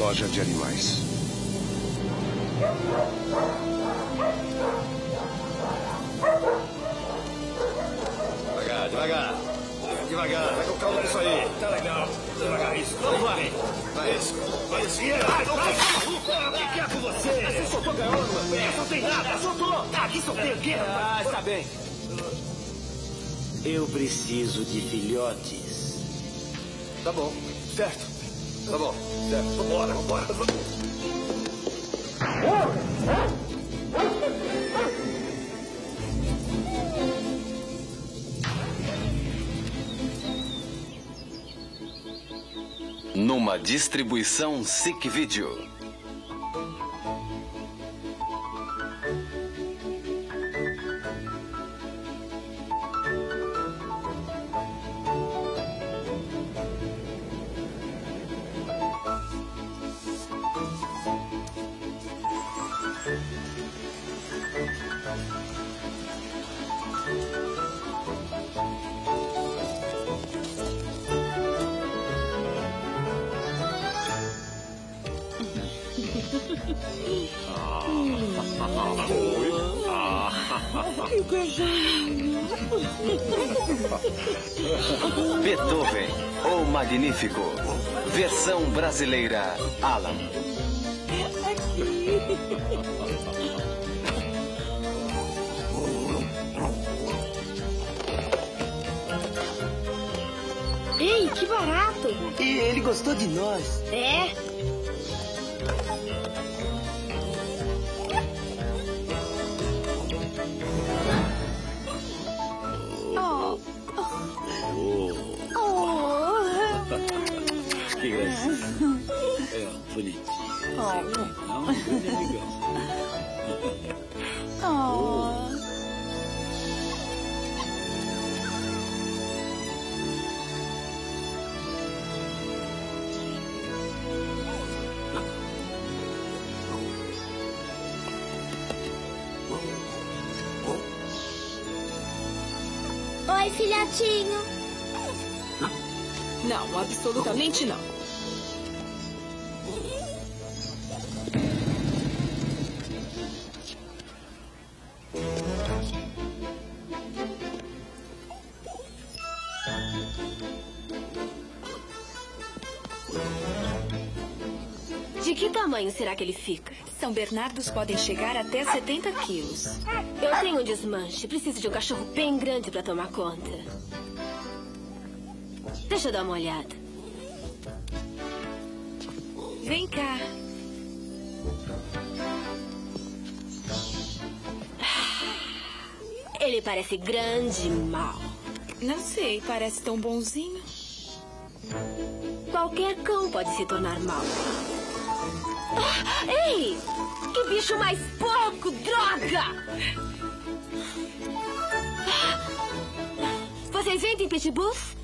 loja de animais. Devagar, devagar. Devagar, vai com calma nisso aí. Tá legal. Devagar, isso. Vamos lá. Isso. Vai, o que é com você? Você soltou gaiola no meu pé? Não tem nada. Soltou. Aqui soltei o quê? Está bem. Eu preciso de filhotes. Tá bom. Certo. Tá bom. Certo. Vambora, vambora. Numa distribuição SIC Video. Beethoven, o Magnífico. Versão brasileira, Alan. Ei, que barato! E ele gostou de nós. É? Que gracinha. É, bonitinho. Não, grande amigão. Oi, filhotinho. Não, absolutamente não. De que tamanho será que ele fica? São Bernardos podem chegar até 70 quilos. Eu tenho um desmanche. Preciso de um cachorro bem grande para tomar conta. Deixa eu dar uma olhada. Vem cá. Ele parece grande e mau. Não sei, parece tão bonzinho. Qualquer cão pode se tornar mau. Ei! Que bicho mais pouco, droga! Vocês vendem pitbulls?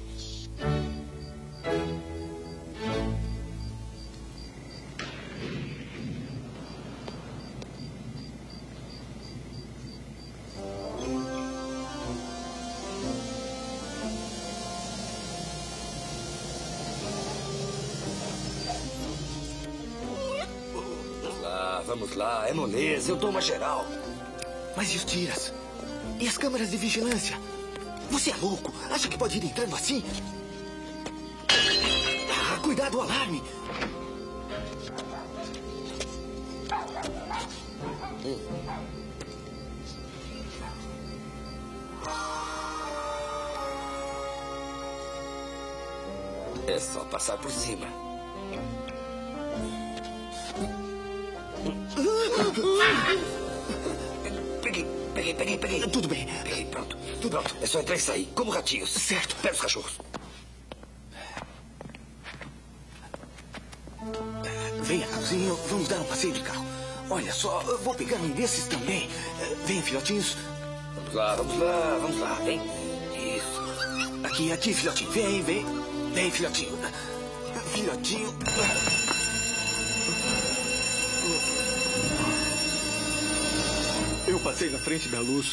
Vamos lá, é moleza, eu dou uma geral. Mas e os tiras? E as câmeras de vigilância? Você é louco? Acha que pode ir entrando assim? Ah, cuidado, o alarme! É só passar por cima. Peguei. Tudo bem. Peguei, pronto. Tudo pronto. É só entrar e sair, como ratinhos. Certo. Pega os cachorros. Venha, cãozinho, vamos dar um passeio de carro. Olha só, eu vou pegar um desses também. Venha, filhotinhos. Vamos lá. Vem. Isso. Aqui, filhotinho. Vem. Vem, filhotinho. Filhotinho. Eu passei na frente da luz.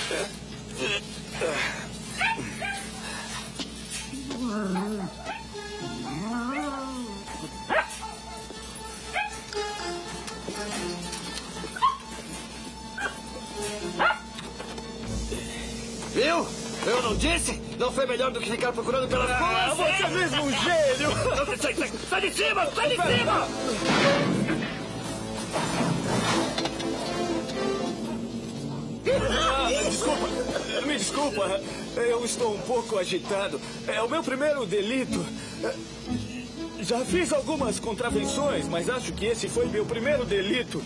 Viu? Eu não disse? Não foi melhor do que ficar procurando pelas coisas? Você é mesmo um gênio! Sai de cima! Sai de cima! Me desculpa. Eu estou um pouco agitado. É o meu primeiro delito. Já fiz algumas contravenções, mas acho que esse foi meu primeiro delito.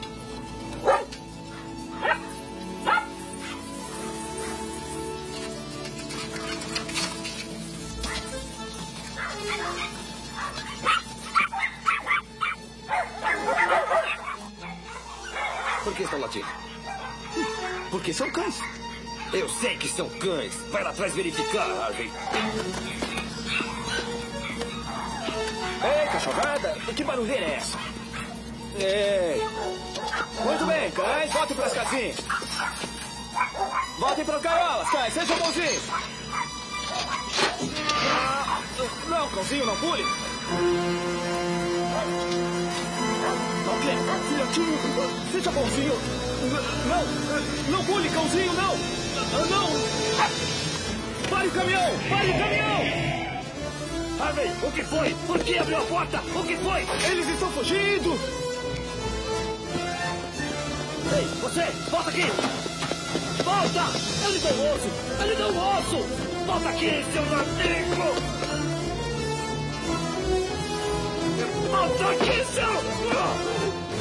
Por que estão latindo? Porque são cães. Eu sei que são cães. Vai lá atrás verificar, Harvey. Ei, cachorrada, que barulheira é essa? Ei. Muito bem, cães, voltem para as casinhas. Voltem para as gaiolas, cães, sejam bonzinhos. Não, cãozinho, não pule. Ok, filhotinho, seja bonzinho. Não pule, cãozinho, não. Não. Pare o caminhão, pare o caminhão. Harvey, o que foi? Por que abriu a porta? O que foi? Eles estão fugindo. Ei, você, volta aqui. Volta! Eu lhe dou um osso. Eu lhe dou um osso. Volta aqui, seu nativo. Volta aqui, seu...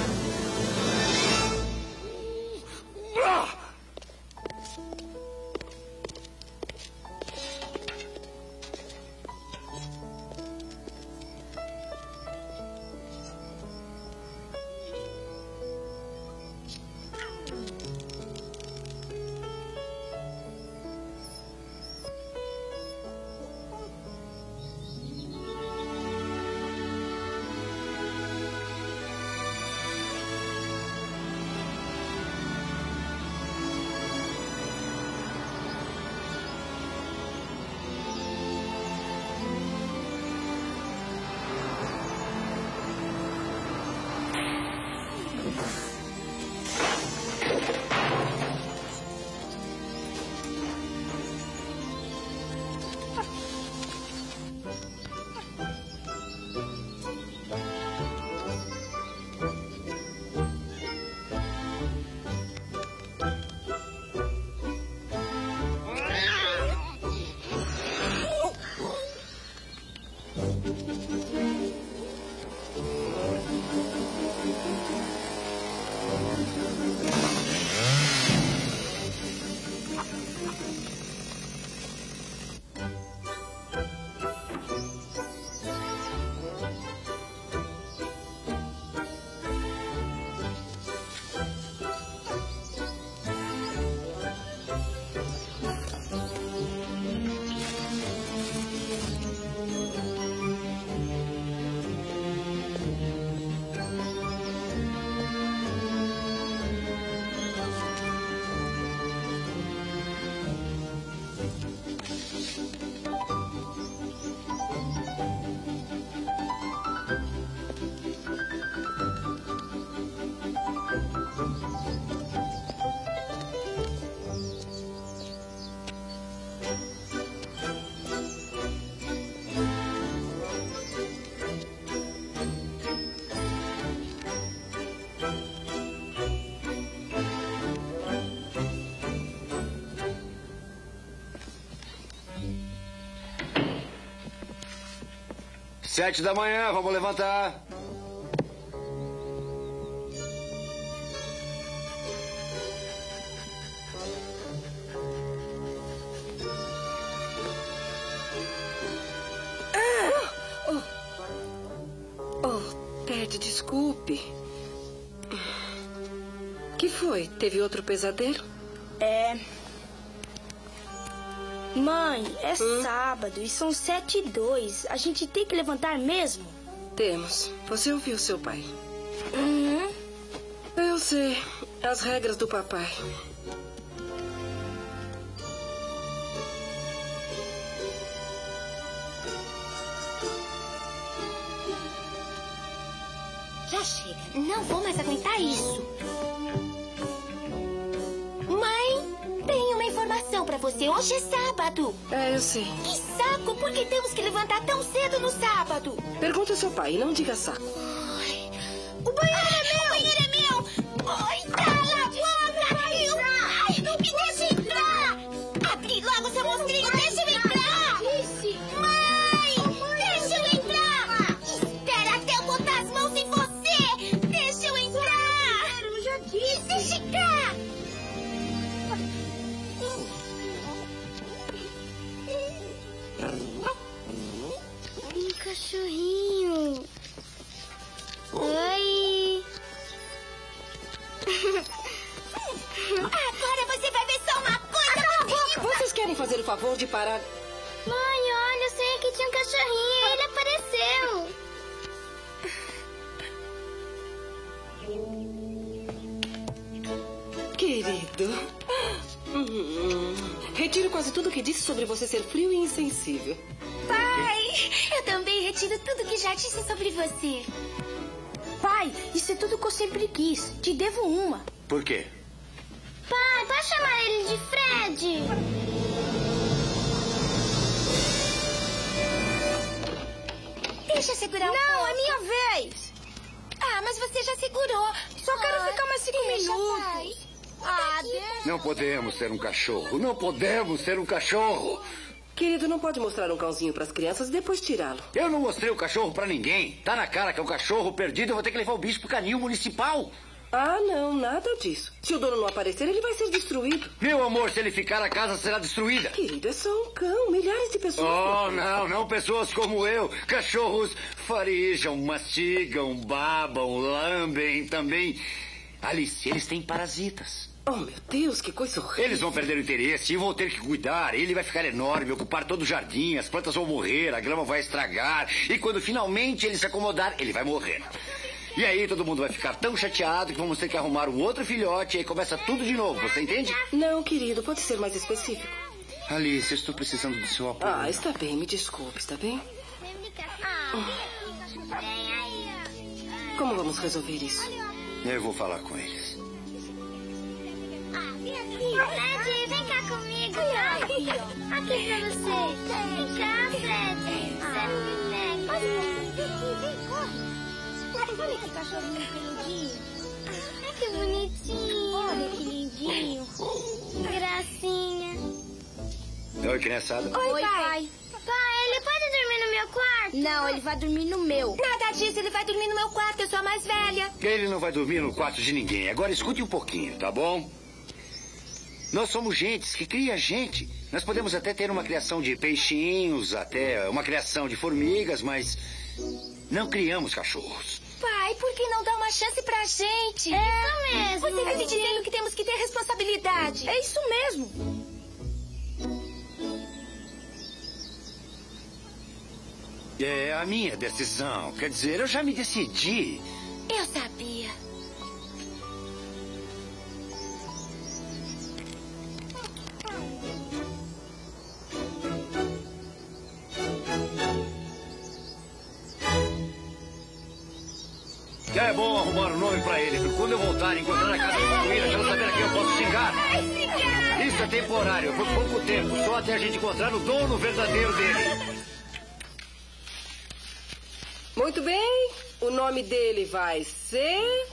Sete da manhã, vamos levantar. Ted, desculpe. Que foi? Teve outro pesadelo? Mãe, é sábado e são 7h02. A gente tem que levantar mesmo? Temos. Você ouviu seu pai? Uhum. Eu sei. As regras do papai. Não vou mais aguentar isso. Mãe, tenho uma informação pra você. Hoje é sábado. É, eu sei. Que saco! Por que temos que levantar tão cedo no sábado? Pergunta ao seu pai e não diga saco. O banheiro é meu! O banheiro é meu! Ai, cala a boca! Ai, não me deixa entrar! Abre logo, seu monstrinho! Deixa eu entrar! Mãe! Deixa eu entrar! Espera até eu botar as mãos em você! Deixa eu entrar! Eu já disse! Deixa entrar! Cachorrinho. Oi. Agora você vai ver só uma coisa! Vocês querem fazer o favor de parar? Mãe, olha, eu sei que tinha um cachorrinho e ele apareceu. Querido. Retiro quase tudo que disse sobre você ser frio e insensível. Pai, eu também retiro tudo que já disse sobre você. Pai, isso é tudo que eu sempre quis. Te devo uma. Por quê? Pai, pode chamar ele de Fred. Deixa eu segurar um Não, pouco. é minha vez. Ah, mas você já segurou. Só quero ficar mais 5 minutos. Deixa. Não podemos ter um cachorro. Não podemos ter um cachorro. Querido, não pode mostrar um cãozinho para as crianças e depois tirá-lo. Eu não mostrei o cachorro pra ninguém. Tá na cara que é um cachorro perdido. Eu vou ter que levar o bicho pro canil municipal. Ah, não, nada disso. Se o dono não aparecer, ele vai ser destruído. Meu amor, se ele ficar, a casa será destruída. Querido, é só um cão. Milhares de pessoas... Oh, não pessoas como eu. Cachorros farejam, mastigam, babam, lambem também. Alice, eles têm parasitas. Oh, meu Deus, que coisa horrível. Eles vão perder o interesse e vão ter que cuidar. Ele vai ficar enorme, ocupar todo o jardim, as plantas vão morrer, a grama vai estragar. E quando finalmente ele se acomodar, ele vai morrer. E aí todo mundo vai ficar tão chateado que vamos ter que arrumar um outro filhote e aí começa tudo de novo, você entende? Não, querido, pode ser mais específico. Alice, eu estou precisando do seu apoio. Ah, está bem, me desculpe, está bem? Como vamos resolver isso? Eu vou falar com eles. Fred, vem cá comigo. Aqui pra você. Vem cá, Fred. Vem, corre. Olha que cachorrinho peludinho. Ai, que bonitinho. Olha que lindinho. Gracinha. Oi, criançada. Oi, pai. Pai, ele pode dormir no meu quarto? Não, ele vai dormir no meu. Nada disso, ele vai dormir no meu quarto, eu sou a mais velha. Ele não vai dormir no quarto de ninguém. Agora escute um pouquinho, tá bom? Nós somos gentes que cria gente. Nós podemos até ter uma criação de peixinhos, até uma criação de formigas, mas não criamos cachorros. Pai, por que não dá uma chance pra gente? É isso mesmo. Você vive dizendo que temos que ter responsabilidade. É isso mesmo. É a minha decisão. Quer dizer, eu já me decidi. Eu sabia. É bom arrumar um nome pra ele, porque quando eu voltar e encontrar a casa destruída, quero saber a quem eu posso xingar. Isso é temporário, por pouco tempo, só até a gente encontrar o dono verdadeiro dele. Muito bem, o nome dele vai ser...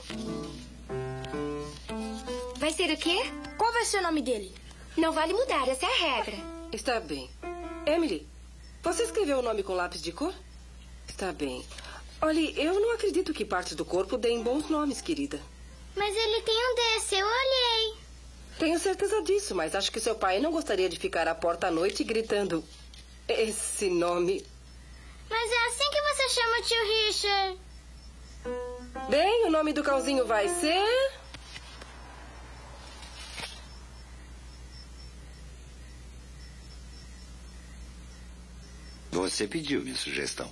Vai ser o quê? Qual vai ser o nome dele? Não vale mudar, essa é a regra. Está bem. Emily, você escreveu o nome com lápis de cor? Está bem. Olhe, eu não acredito que partes do corpo deem bons nomes, querida. Mas ele tem um desse, eu olhei. Tenho certeza disso, mas acho que seu pai não gostaria de ficar à porta à noite gritando esse nome. Mas é assim que você chama o tio Richard. Bem, o nome do cãozinho vai ser... Você pediu minha sugestão.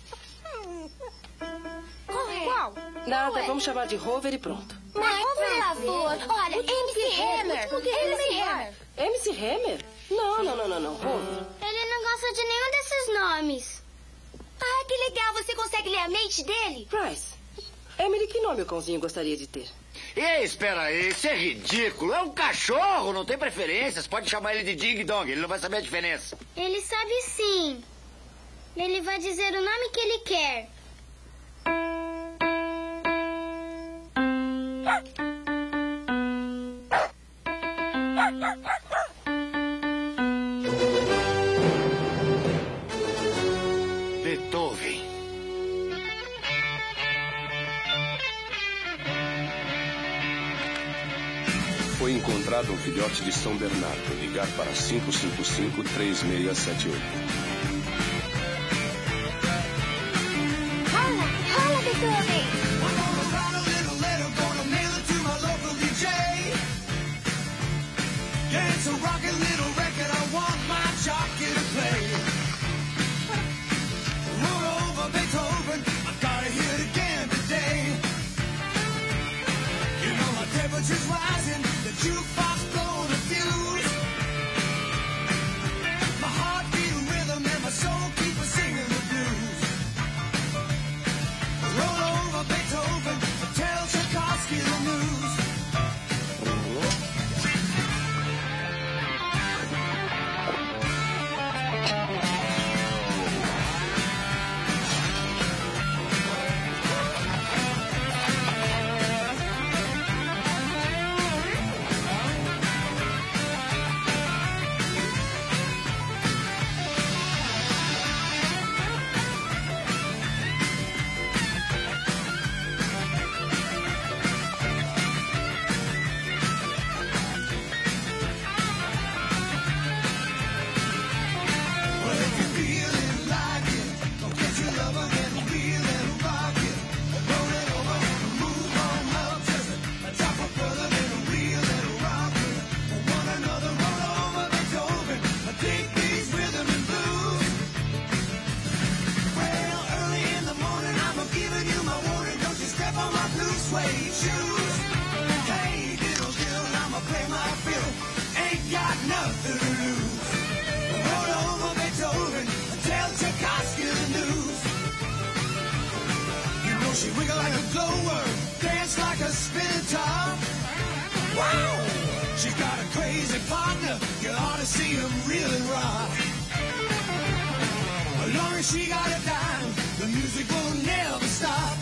Qual? Nada, vamos chamar de Rover e pronto. Mãe, por favor. Olha, MC Hammer. MC Hammer. MC Hammer? Não, Rover. Ele não gosta de nenhum desses nomes. Ah, que legal. Você consegue ler a mente dele? Bryce, Emily, que nome o cãozinho gostaria de ter? Ei, espera aí, isso é ridículo. É um cachorro, não tem preferências. Pode chamar ele de Ding Dong, ele não vai saber a diferença. Ele sabe sim. Ele vai dizer o nome que ele quer. Beethoven. Foi encontrado um filhote de São Bernardo. Ligar para 555-3678. Rola, Beethoven! She wiggle like a glowworm, dance like a spinning top. Wow! She's got a crazy partner, you ought to see him really rock. As long as she got a dime, the music will never stop.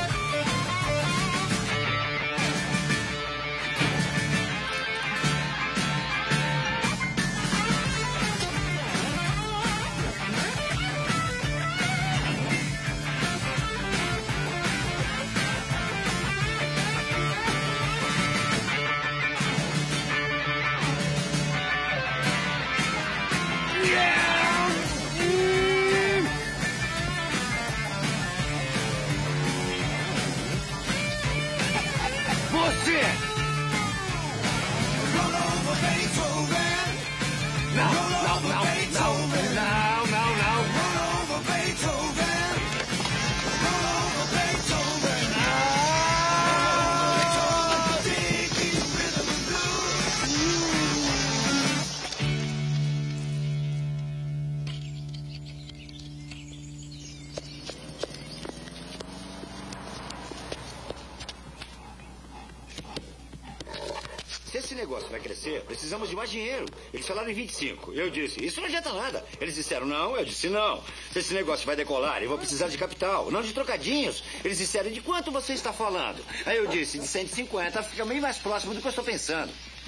Precisamos de mais dinheiro. Eles falaram em 25. Eu disse, isso não adianta nada. Eles disseram não, eu disse não. Se esse negócio vai decolar, eu vou precisar de capital, não de trocadinhos. Eles disseram, de quanto você está falando? Aí eu disse, de 150, fica bem mais próximo do que eu estou pensando.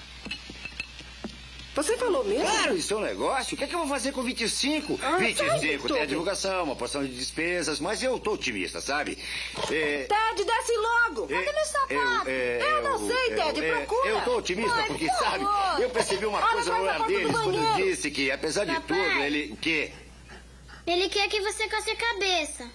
Você falou mesmo? Claro, isso é um negócio. O que é que eu vou fazer com 25? 25 tem a divulgação, uma porção de despesas, mas eu tô otimista, sabe? Ted, desce logo! Cadê meu sapato? Eu não sei, Ted, procura! Eu tô otimista porque, sabe, eu percebi uma coisa no olhar deles quando eu disse que, apesar de tudo, ele... O quê? Ele quer que você coce a cabeça.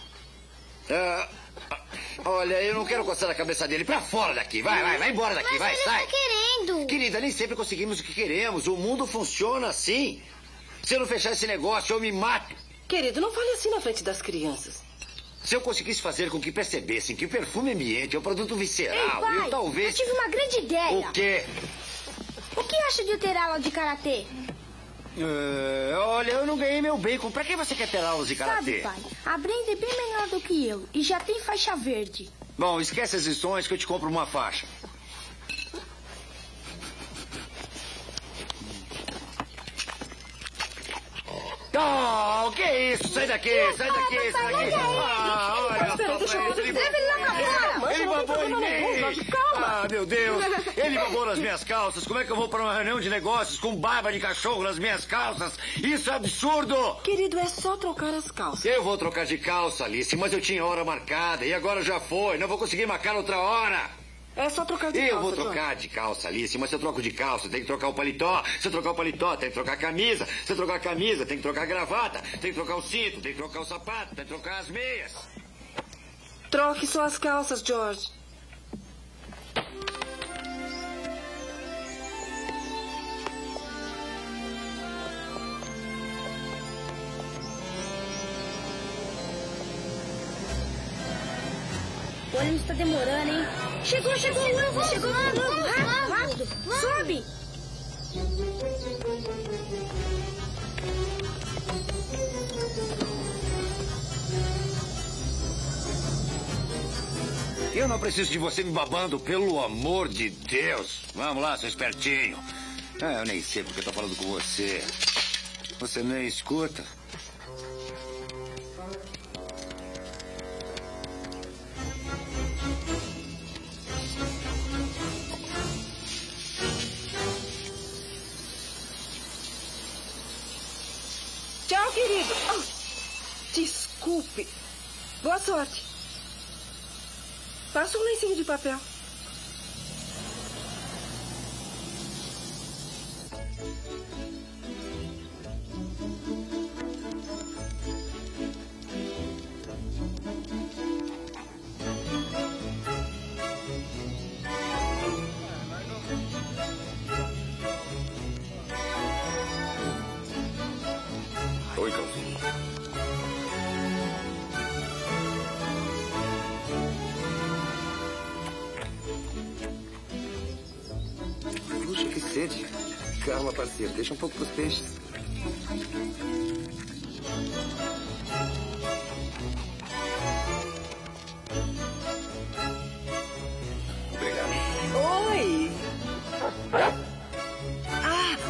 Olha, eu não quero coçar a cabeça dele. Pra fora daqui. Vai embora daqui. Mas vai, ele sai. tá querendo. Querida, nem sempre conseguimos o que queremos. O mundo funciona assim. Se eu não fechar esse negócio, eu me mato. Querido, não fale assim na frente das crianças. Se eu conseguisse fazer com que percebessem que o perfume ambiente é um produto visceral, Ei, pai, eu talvez... eu tive uma grande ideia. O quê? O que acha de eu ter aula de karatê? Olha, eu não ganhei meu bacon. Pra que você quer ter aulas de karatê? Sabe, pai, a Brenda é bem menor do que eu e já tem faixa verde. Bom, esquece as lições que eu te compro uma faixa. Oh, que isso? Sai daqui, sai daqui, sai daqui. Ah, olha só pra isso. Ele babou em mim. Ah, meu Deus. Ele babou nas minhas calças. Como é que eu vou para uma reunião de negócios com barba de cachorro nas minhas calças? Isso é absurdo. Querido, é só trocar as calças. Eu vou trocar de calça, Alice, mas eu tinha hora marcada e agora já foi. Não vou conseguir marcar outra hora. É só trocar de calça. Eu vou trocar de calça, Alice, mas se eu troco de calça, tem que trocar o paletó. Se eu trocar o paletó, tem que trocar a camisa. Se eu trocar a camisa, tem que trocar a gravata. Tem que trocar o cinto, tem que trocar o sapato, tem que trocar as meias. Troque suas calças, George. O ônibus tá demorando, hein? Chegou, logo, chegou, rápido, sobe! Eu não preciso de você me babando, pelo amor de Deus. Vamos lá, seu espertinho. Ah, eu nem sei porque eu tô falando com você. Você nem escuta. Tchau, querido. Oh, desculpe. Boa sorte. Passa um lencinho de papel. Oi, Calvin. Puxa, que sede. Calma, parceiro. Deixa um pouco pros peixes. Obrigado. Oi. Ah.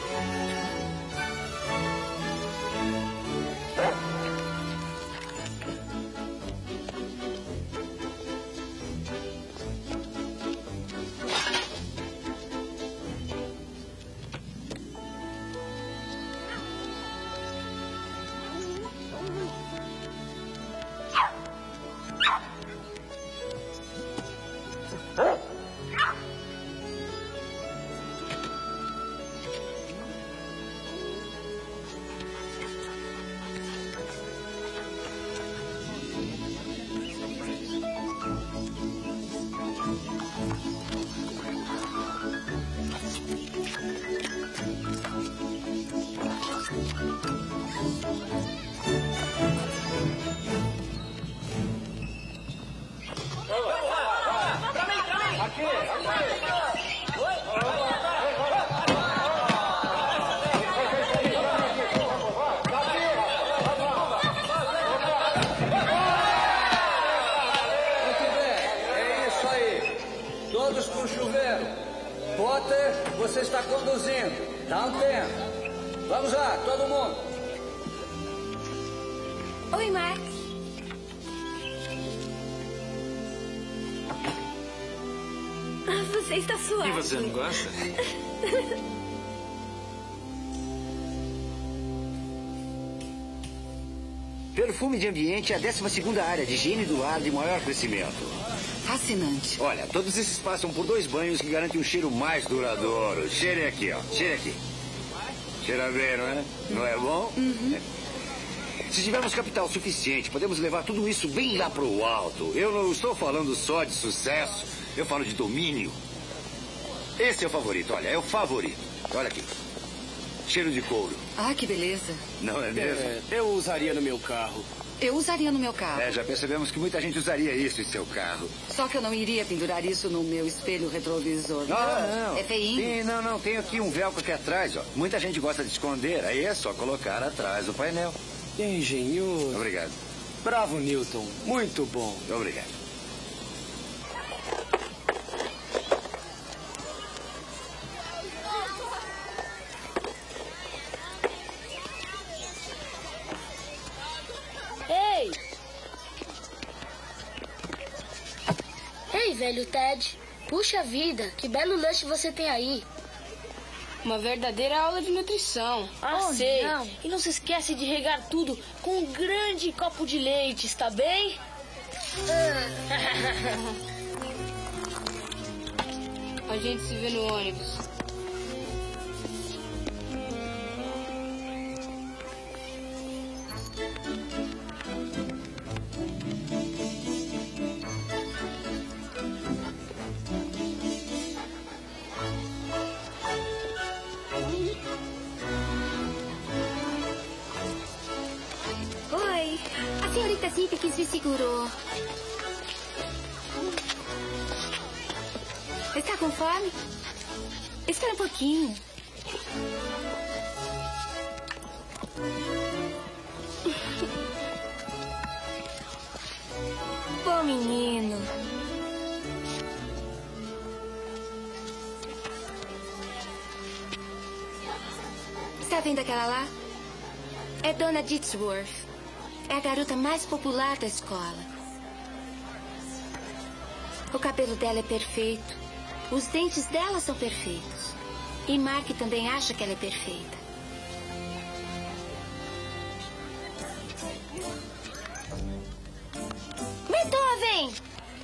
Todos pro chuveiro. Potter, você está conduzindo. Dá um tempo. Vamos lá, todo mundo. Oi, Max. Você está suave. E você não gosta? Perfume de ambiente é a 12ª área de higiene do ar de maior crescimento. Fascinante. Olha, todos esses passam por 2 banhos que garantem um cheiro mais duradouro. Cheire aqui, ó. Cheire aqui. Cheira bem, não é? Não é bom? Uhum. Se tivermos capital suficiente, podemos levar tudo isso bem lá pro alto. Eu não estou falando só de sucesso, eu falo de domínio. Esse é o favorito, olha, é o favorito. Olha aqui. Cheiro de couro. Ah, que beleza. Não é mesmo? Eu usaria no meu carro. Eu usaria no meu carro. Já percebemos que muita gente usaria isso em seu carro. Só que eu não iria pendurar isso no meu espelho retrovisor. Não. É feinho. Não. Tem aqui um velcro aqui atrás, ó. Muita gente gosta de esconder. Aí é só colocar atrás do painel. Engenhoso. Obrigado. Bravo, Newton. Muito bom. Obrigado. velho Ted. Puxa vida, que belo lanche você tem aí. Uma verdadeira aula de nutrição. Sei. Não. E não se esquece de regar tudo com um grande copo de leite, está bem? A gente se vê no ônibus. Oi, a senhorita Simpkins me segurou. Está com fome? Espera um pouquinho. Bom menino. Está vendo aquela lá? É Dona Ditsworth. É a garota mais popular da escola. O cabelo dela é perfeito. Os dentes dela são perfeitos. E Mark também acha que ela é perfeita. Beethoven!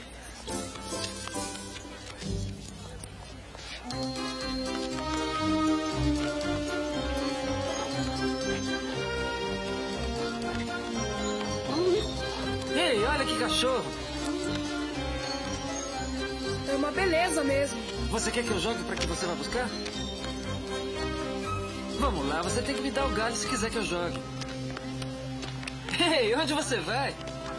Ei, olha que cachorro. É uma beleza mesmo. Você quer que eu jogue para que você vá buscar? Vamos lá, você tem que me dar o galho se quiser que eu jogue. Ei, onde você vai?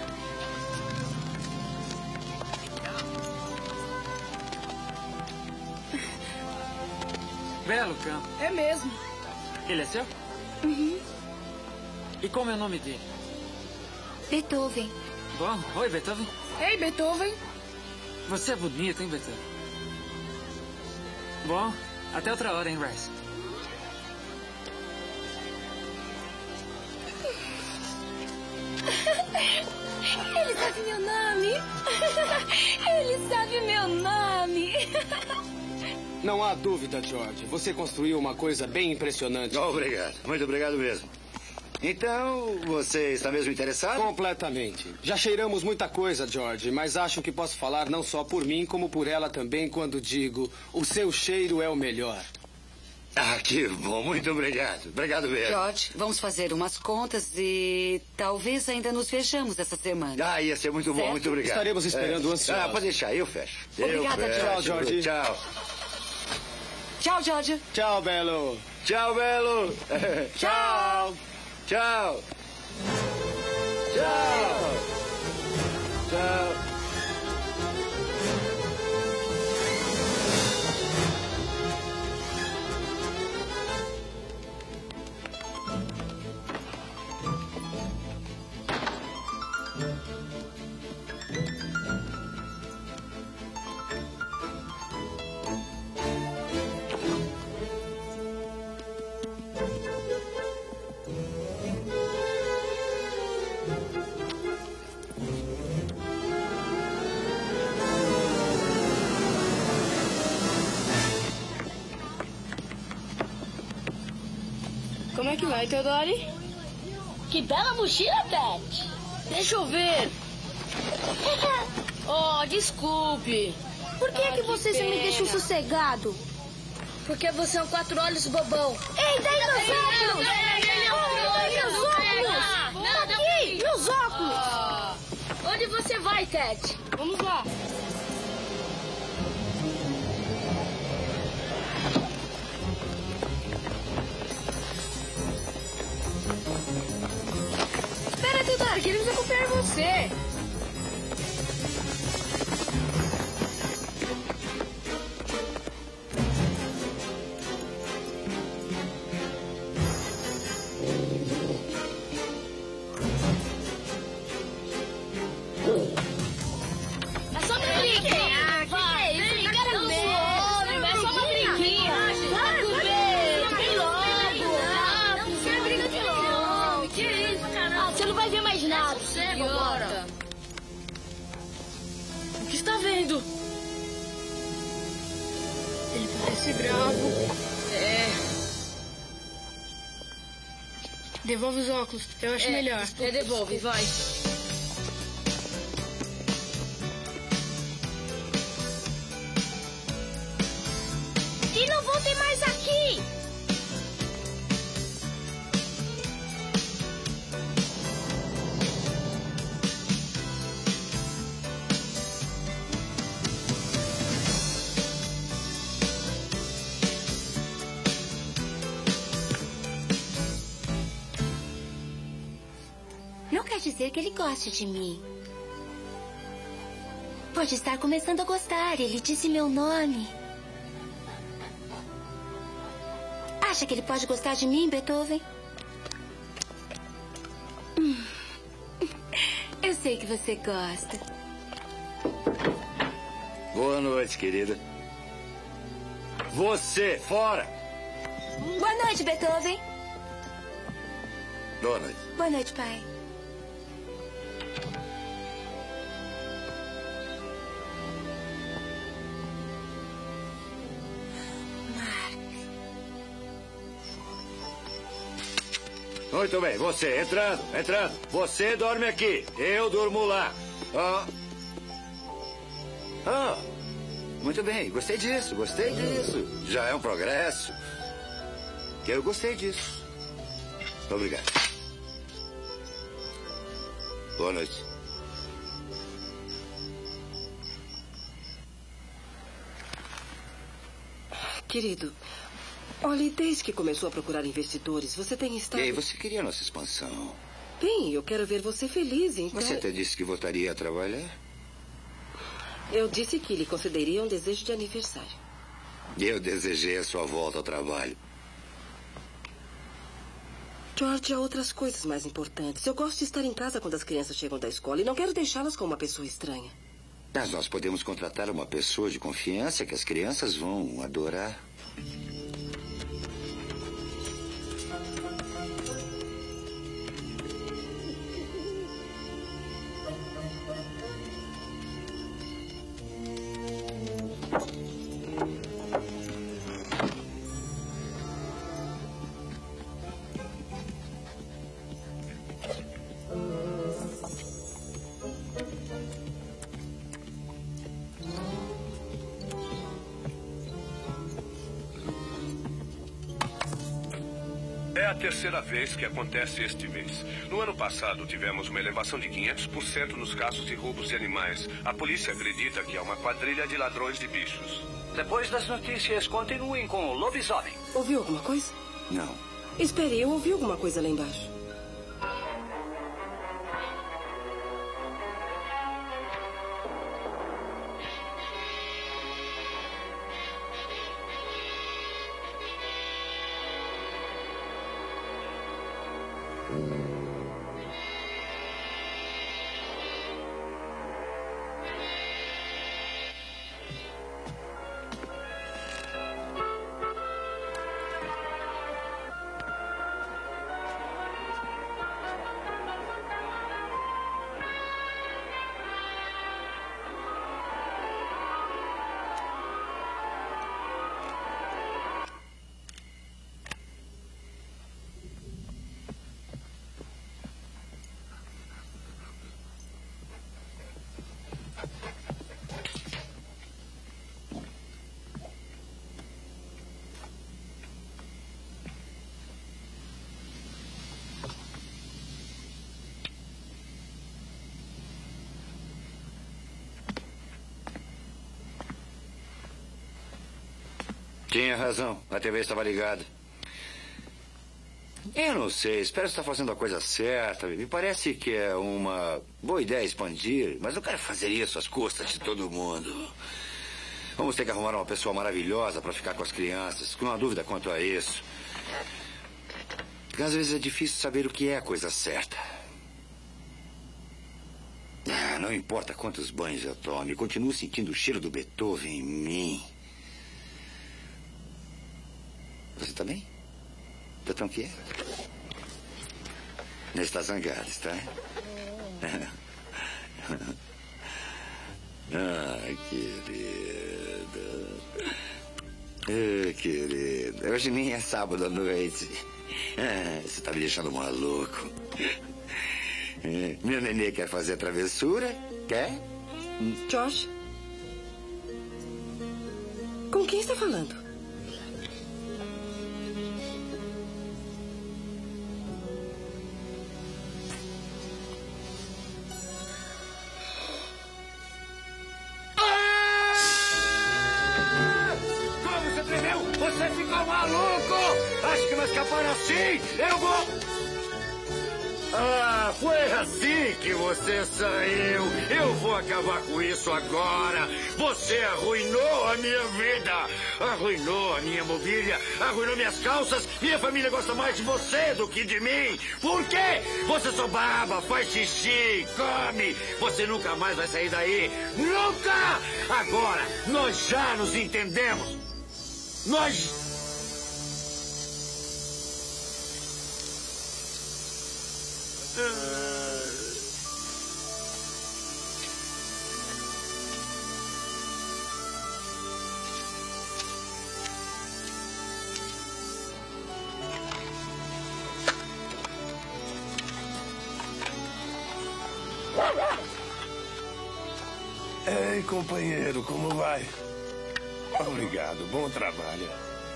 Belo campo. É mesmo. Ele é seu? Uhum. E como é o nome dele? Beethoven. Bom, oi, Beethoven. Ei, Beethoven. Você é bonito, hein, Beethoven? Bom, até outra hora, hein, Rice? Ele sabe meu nome. Ele sabe meu nome. Não há dúvida, George. Você construiu uma coisa bem impressionante. Obrigado. Muito obrigado mesmo. Então, você está mesmo interessado? Completamente. Já cheiramos muita coisa, George, mas acho que posso falar não só por mim, como por ela também quando digo o seu cheiro é o melhor. Ah, que bom. Muito obrigado. Obrigado mesmo. George, vamos fazer umas contas e talvez ainda nos vejamos essa semana. Ah, ia ser muito bom. Certo? Muito obrigado. Estaremos esperando ansiosos. Ah, pode deixar. Eu fecho. Obrigada, eu fecho. Tchau, George. Tchau. Tchau, George. Tchau, Belo. Tchau, Belo. Tchau. Tchau. Tchau. Tchau. Como é que vai, Theodore? Que bela mochila, Ted. Deixa eu ver. Oh, desculpe. Por que, que você pena. me deixou sossegado? Porque você é um 4 olhos bobão. Ei, daí meus óculos! Meus óculos! Aqui, meus óculos! Onde você vai, Ted? Vamos lá. Espera, Theodore, queremos acompanhar você. É só uma brinquinha. Vai, vem, cara do homem. É só uma brinquinha. Vai, vem logo. Não quer briga de novo. Que isso, cara? Você não vai ver mais nada. Idiota. parece bravo. Devolve os óculos. Eu acho melhor. Devolve, vai. E não voltem mais aqui! Não quer dizer que ele goste de mim. Pode estar começando a gostar. Ele disse meu nome. Acha que ele pode gostar de mim, Beethoven? Eu sei que você gosta. Boa noite, querida. Você, fora! Boa noite, Beethoven. Boa noite. Boa noite, pai. Muito bem, você, entrando. Você dorme aqui, eu durmo lá. Muito bem, gostei disso. Já é um progresso. Eu gostei disso. Obrigado. Boa noite. Querido, olhe, desde que começou a procurar investidores, você tem estado... E aí, você queria a nossa expansão? Bem, eu quero ver você feliz, então... Você até disse que voltaria a trabalhar? Eu disse que lhe concederia um desejo de aniversário. Eu desejei a sua volta ao trabalho. George, há outras coisas mais importantes. Eu gosto de estar em casa quando as crianças chegam da escola e não quero deixá-las com uma pessoa estranha. Mas nós podemos contratar uma pessoa de confiança que as crianças vão adorar. É a terceira vez que acontece este mês. No ano passado, tivemos uma elevação de 500% nos casos de roubos de animais. A polícia acredita que é uma quadrilha de ladrões de bichos. Depois das notícias, continuem com o lobisomem. Ouviu alguma coisa? Não. Espere, eu ouvi alguma coisa lá embaixo. Tinha razão. A TV estava ligada. Eu não sei. Espero estar fazendo a coisa certa. Me parece que é uma boa ideia expandir, mas não quero fazer isso às custas de todo mundo. Vamos ter que arrumar uma pessoa maravilhosa para ficar com as crianças. Não há dúvida quanto a isso. Porque às vezes é difícil saber o que é a coisa certa. Não importa quantos banhos eu tome, continuo sentindo o cheiro do Beethoven em mim. Você tá bem? Tá tão quieto? Não está zangado, está? Querida. Querido, hoje nem é sábado à noite. Você tá me deixando maluco. Meu nenê quer fazer a travessura? Quer? Josh? Com quem está falando? Como você tremeu? Você ficou maluco! Acha que vai escapar assim? Eu vou... Ah, foi assim que você saiu. Eu vou acabar com isso agora. Você arruinou a minha vida. Arruinou a minha mobília. Arruinou minhas calças. Minha família gosta mais de você do que de mim. Por quê? Você só baba, faz xixi, come. Você nunca mais vai sair daí. Nunca! Agora, nós já nos entendemos. Nós... Ei, companheiro, como vai? Obrigado, bom trabalho.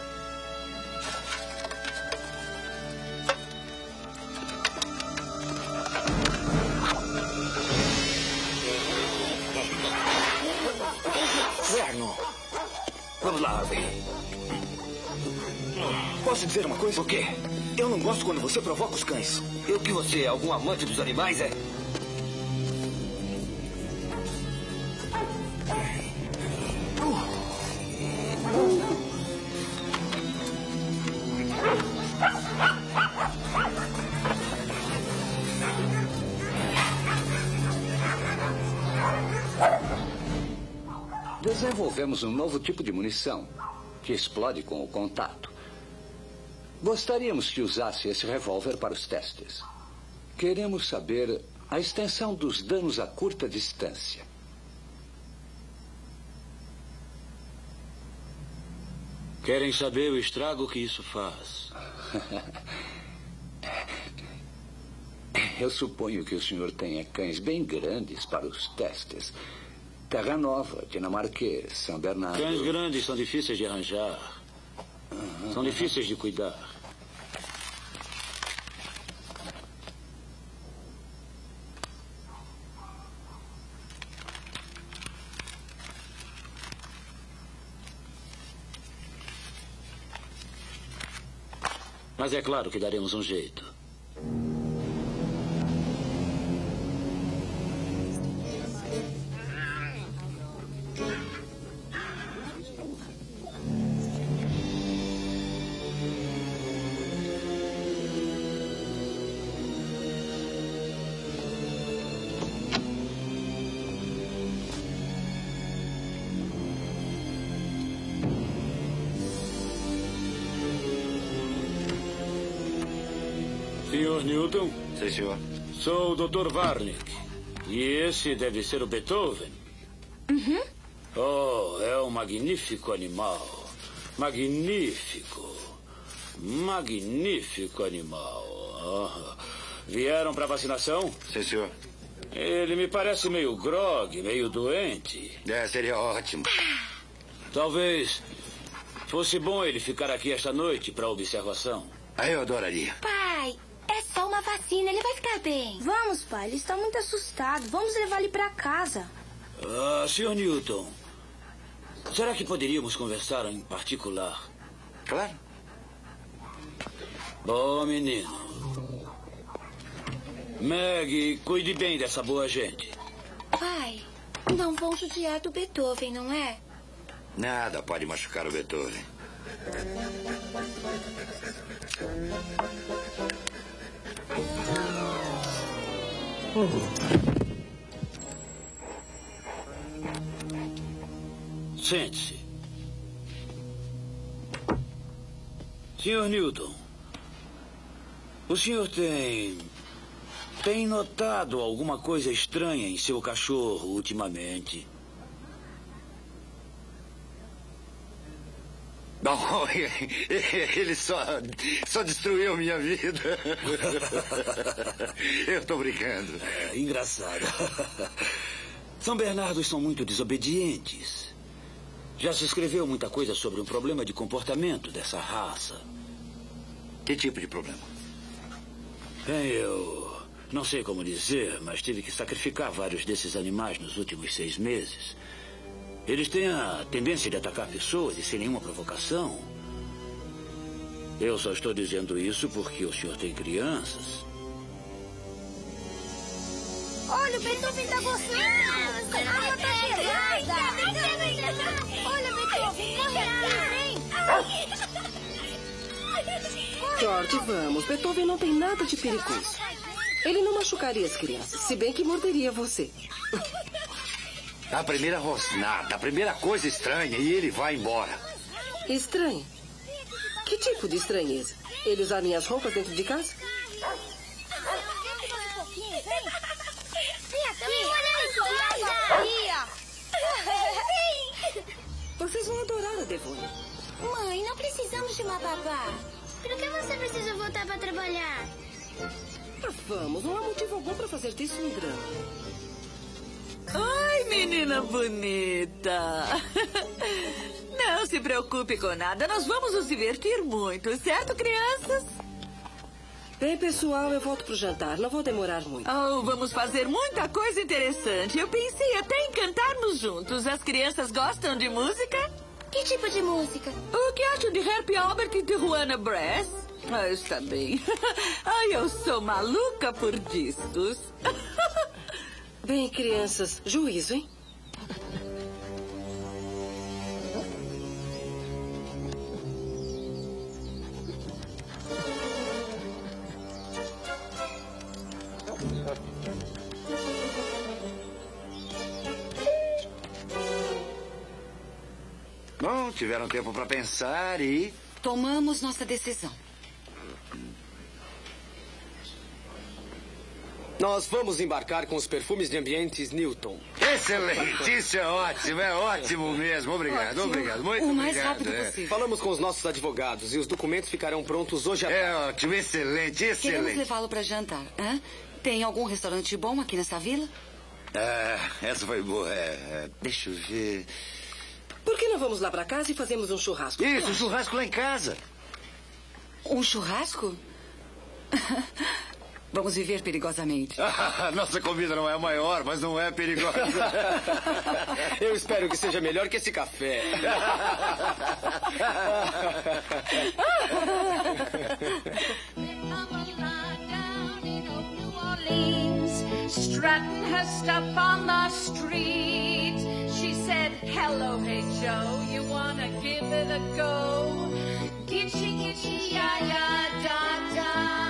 Vernon. Vamos lá, Harvey. Posso dizer uma coisa? O quê? Eu não gosto quando você provoca os cães. E o que você é? Algum amante dos animais, é? Desenvolvemos um novo tipo de munição que explode com o contato. Gostaríamos que usasse esse revólver para os testes. Queremos saber a extensão dos danos a curta distância. Querem saber o estrago que isso faz? Eu suponho que o senhor tenha cães bem grandes para os testes. Terra Nova, dinamarquês, São Bernardo. Cães grandes são difíceis de arranjar. São difíceis de cuidar. Mas é claro que daremos um jeito. Senhor Newton? Sim, senhor. Sou o Dr. Warnick. E esse deve ser o Beethoven. Uhum. Oh, é um magnífico animal. Magnífico. Magnífico animal. Oh. Vieram para vacinação? Sim, senhor. Ele me parece meio grogue, meio doente. Seria ótimo. Talvez fosse bom ele ficar aqui esta noite para observação. Eu adoraria. Pai, é só uma vacina, ele vai ficar bem. Vamos, pai, ele está muito assustado. Vamos levar ele para casa. Sr. Newton, será que poderíamos conversar em particular? Claro. Bom, menino. Meg, cuide bem dessa boa gente. Pai, não vão judiar do Beethoven, não é? Nada pode machucar o Beethoven. Sente-se. Sr. Newton, o senhor tem notado alguma coisa estranha em seu cachorro ultimamente? Não, ele só destruiu minha vida. Eu tô brincando. É, engraçado. São Bernardos são muito desobedientes. Já se escreveu muita coisa sobre um problema de comportamento dessa raça. Que tipo de problema? Bem, eu não sei como dizer, mas tive que sacrificar vários desses animais nos últimos 6 meses. Eles têm a tendência de atacar pessoas e sem nenhuma provocação. Eu só estou dizendo isso porque o senhor tem crianças. Olha, o Beethoven tá gostando. Ela tá chegada. Olha, Beethoven, corre aqui, vem. George, vamos. Beethoven não tem nada de perigoso. Ele não machucaria as crianças, se bem que morderia você. A primeira rosnada, a primeira coisa estranha, e ele vai embora. Estranho? Que tipo de estranheza? Ele usar minhas roupas dentro de casa? Vocês vão adorar a Devone. Mãe, não precisamos de uma babá. Por que você precisa voltar para trabalhar? Vamos, não há motivo algum para fazer disso um drama. Ai, menina bonita. Não se preocupe com nada. Nós vamos nos divertir muito, certo, crianças? Bem, pessoal, eu volto pro jantar. Não vou demorar muito. Oh, vamos fazer muita coisa interessante. Eu pensei até em cantarmos juntos. As crianças gostam de música? Que tipo de música? O que acham de Herb Albert e de Juana Brass? Ah, está bem. Ai, eu sou maluca por discos. Bem, crianças, juízo, hein? Bom, tiveram tempo para pensar e... Tomamos nossa decisão. Nós vamos embarcar com os perfumes de ambientes Newton. Excelente, isso é ótimo mesmo. Obrigado, ótimo. Obrigado, muito o mais obrigado. rápido possível. Falamos com os nossos advogados e os documentos ficarão prontos hoje à tarde. É ótimo, excelente. Queremos levá-lo para jantar. Hã? Tem algum restaurante bom aqui nessa vila? Essa foi boa. Deixa eu ver. Por que não vamos lá para casa e fazemos um churrasco? Isso, um churrasco lá em casa. Um churrasco? Vamos viver perigosamente. Nossa comida não é a maior, mas não é perigosa. Eu espero que seja melhor que esse café. Strutting her stuff on the street. She said, hello, hey, Joe, you wanna give it a go? Gitchy, gitchy, ya, da, da.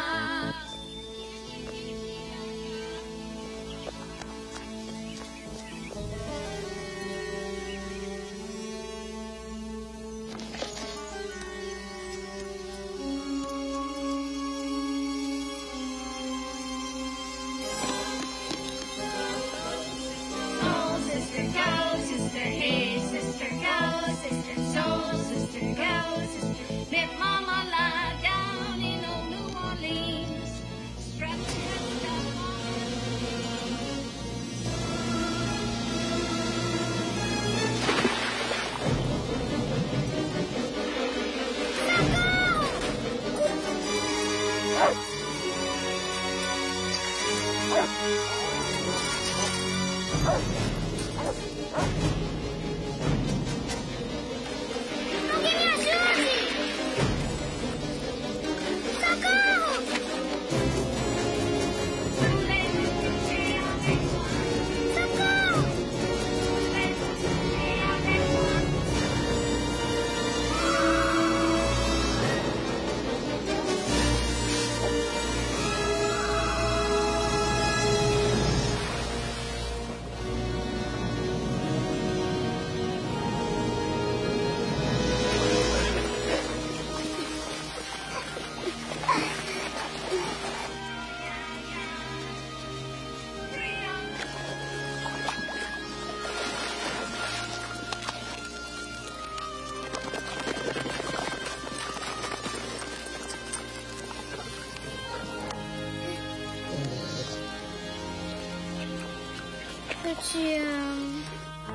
Eu te amo.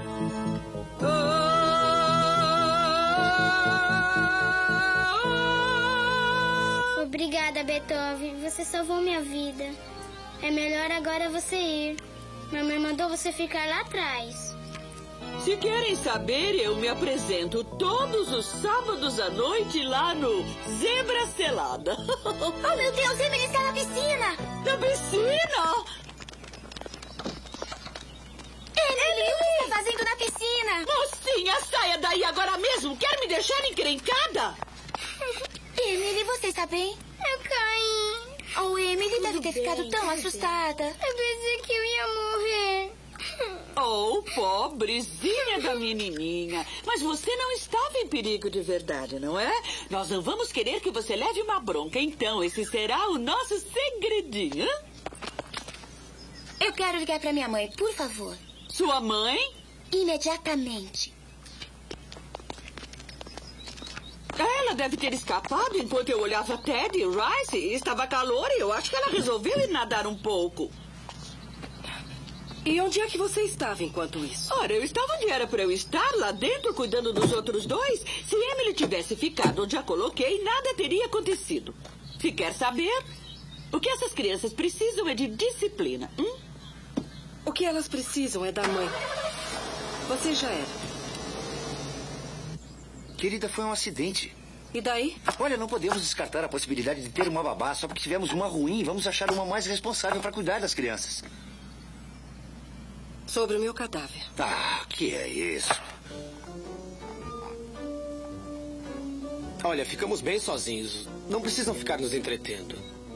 Obrigada, Beethoven. Você salvou minha vida. É melhor agora você ir. Minha mãe mandou você ficar lá atrás. Se querem saber, eu me apresento todos os sábados à noite lá no Zebra Selada. Oh, meu Deus, Emily está na piscina! Na piscina? Emily, o que está fazendo na piscina? Mocinha, saia daí agora mesmo! Quer me deixar encrencada? Emily, você está bem? Eu caí. Oh, Emily deve ter ficado tão assustada. Eu pensei que eu ia morrer. Oh, pobrezinha da menininha. Mas você não estava em perigo de verdade, não é? Nós não vamos querer que você leve uma bronca, então esse será o nosso segredinho. Hein? Eu quero ligar para minha mãe, por favor. Sua mãe? Imediatamente. Ela deve ter escapado enquanto eu olhava Ted e Rice. Estava calor e eu acho que ela resolveu ir nadar um pouco. E onde é que você estava enquanto isso? Ora, eu estava onde era para eu estar, lá dentro, cuidando dos outros dois. Se Emily tivesse ficado onde a coloquei, nada teria acontecido. Se quer saber, o que essas crianças precisam é de disciplina. O que elas precisam é da mãe. Você já era. Querida, foi um acidente. E daí? Olha, não podemos descartar a possibilidade de ter uma babá só porque tivemos uma ruim. Vamos achar uma mais responsável para cuidar das crianças. Sobre o meu cadáver. Ah, que é isso? Olha, ficamos bem sozinhos. Não precisam ficar nos entretendo.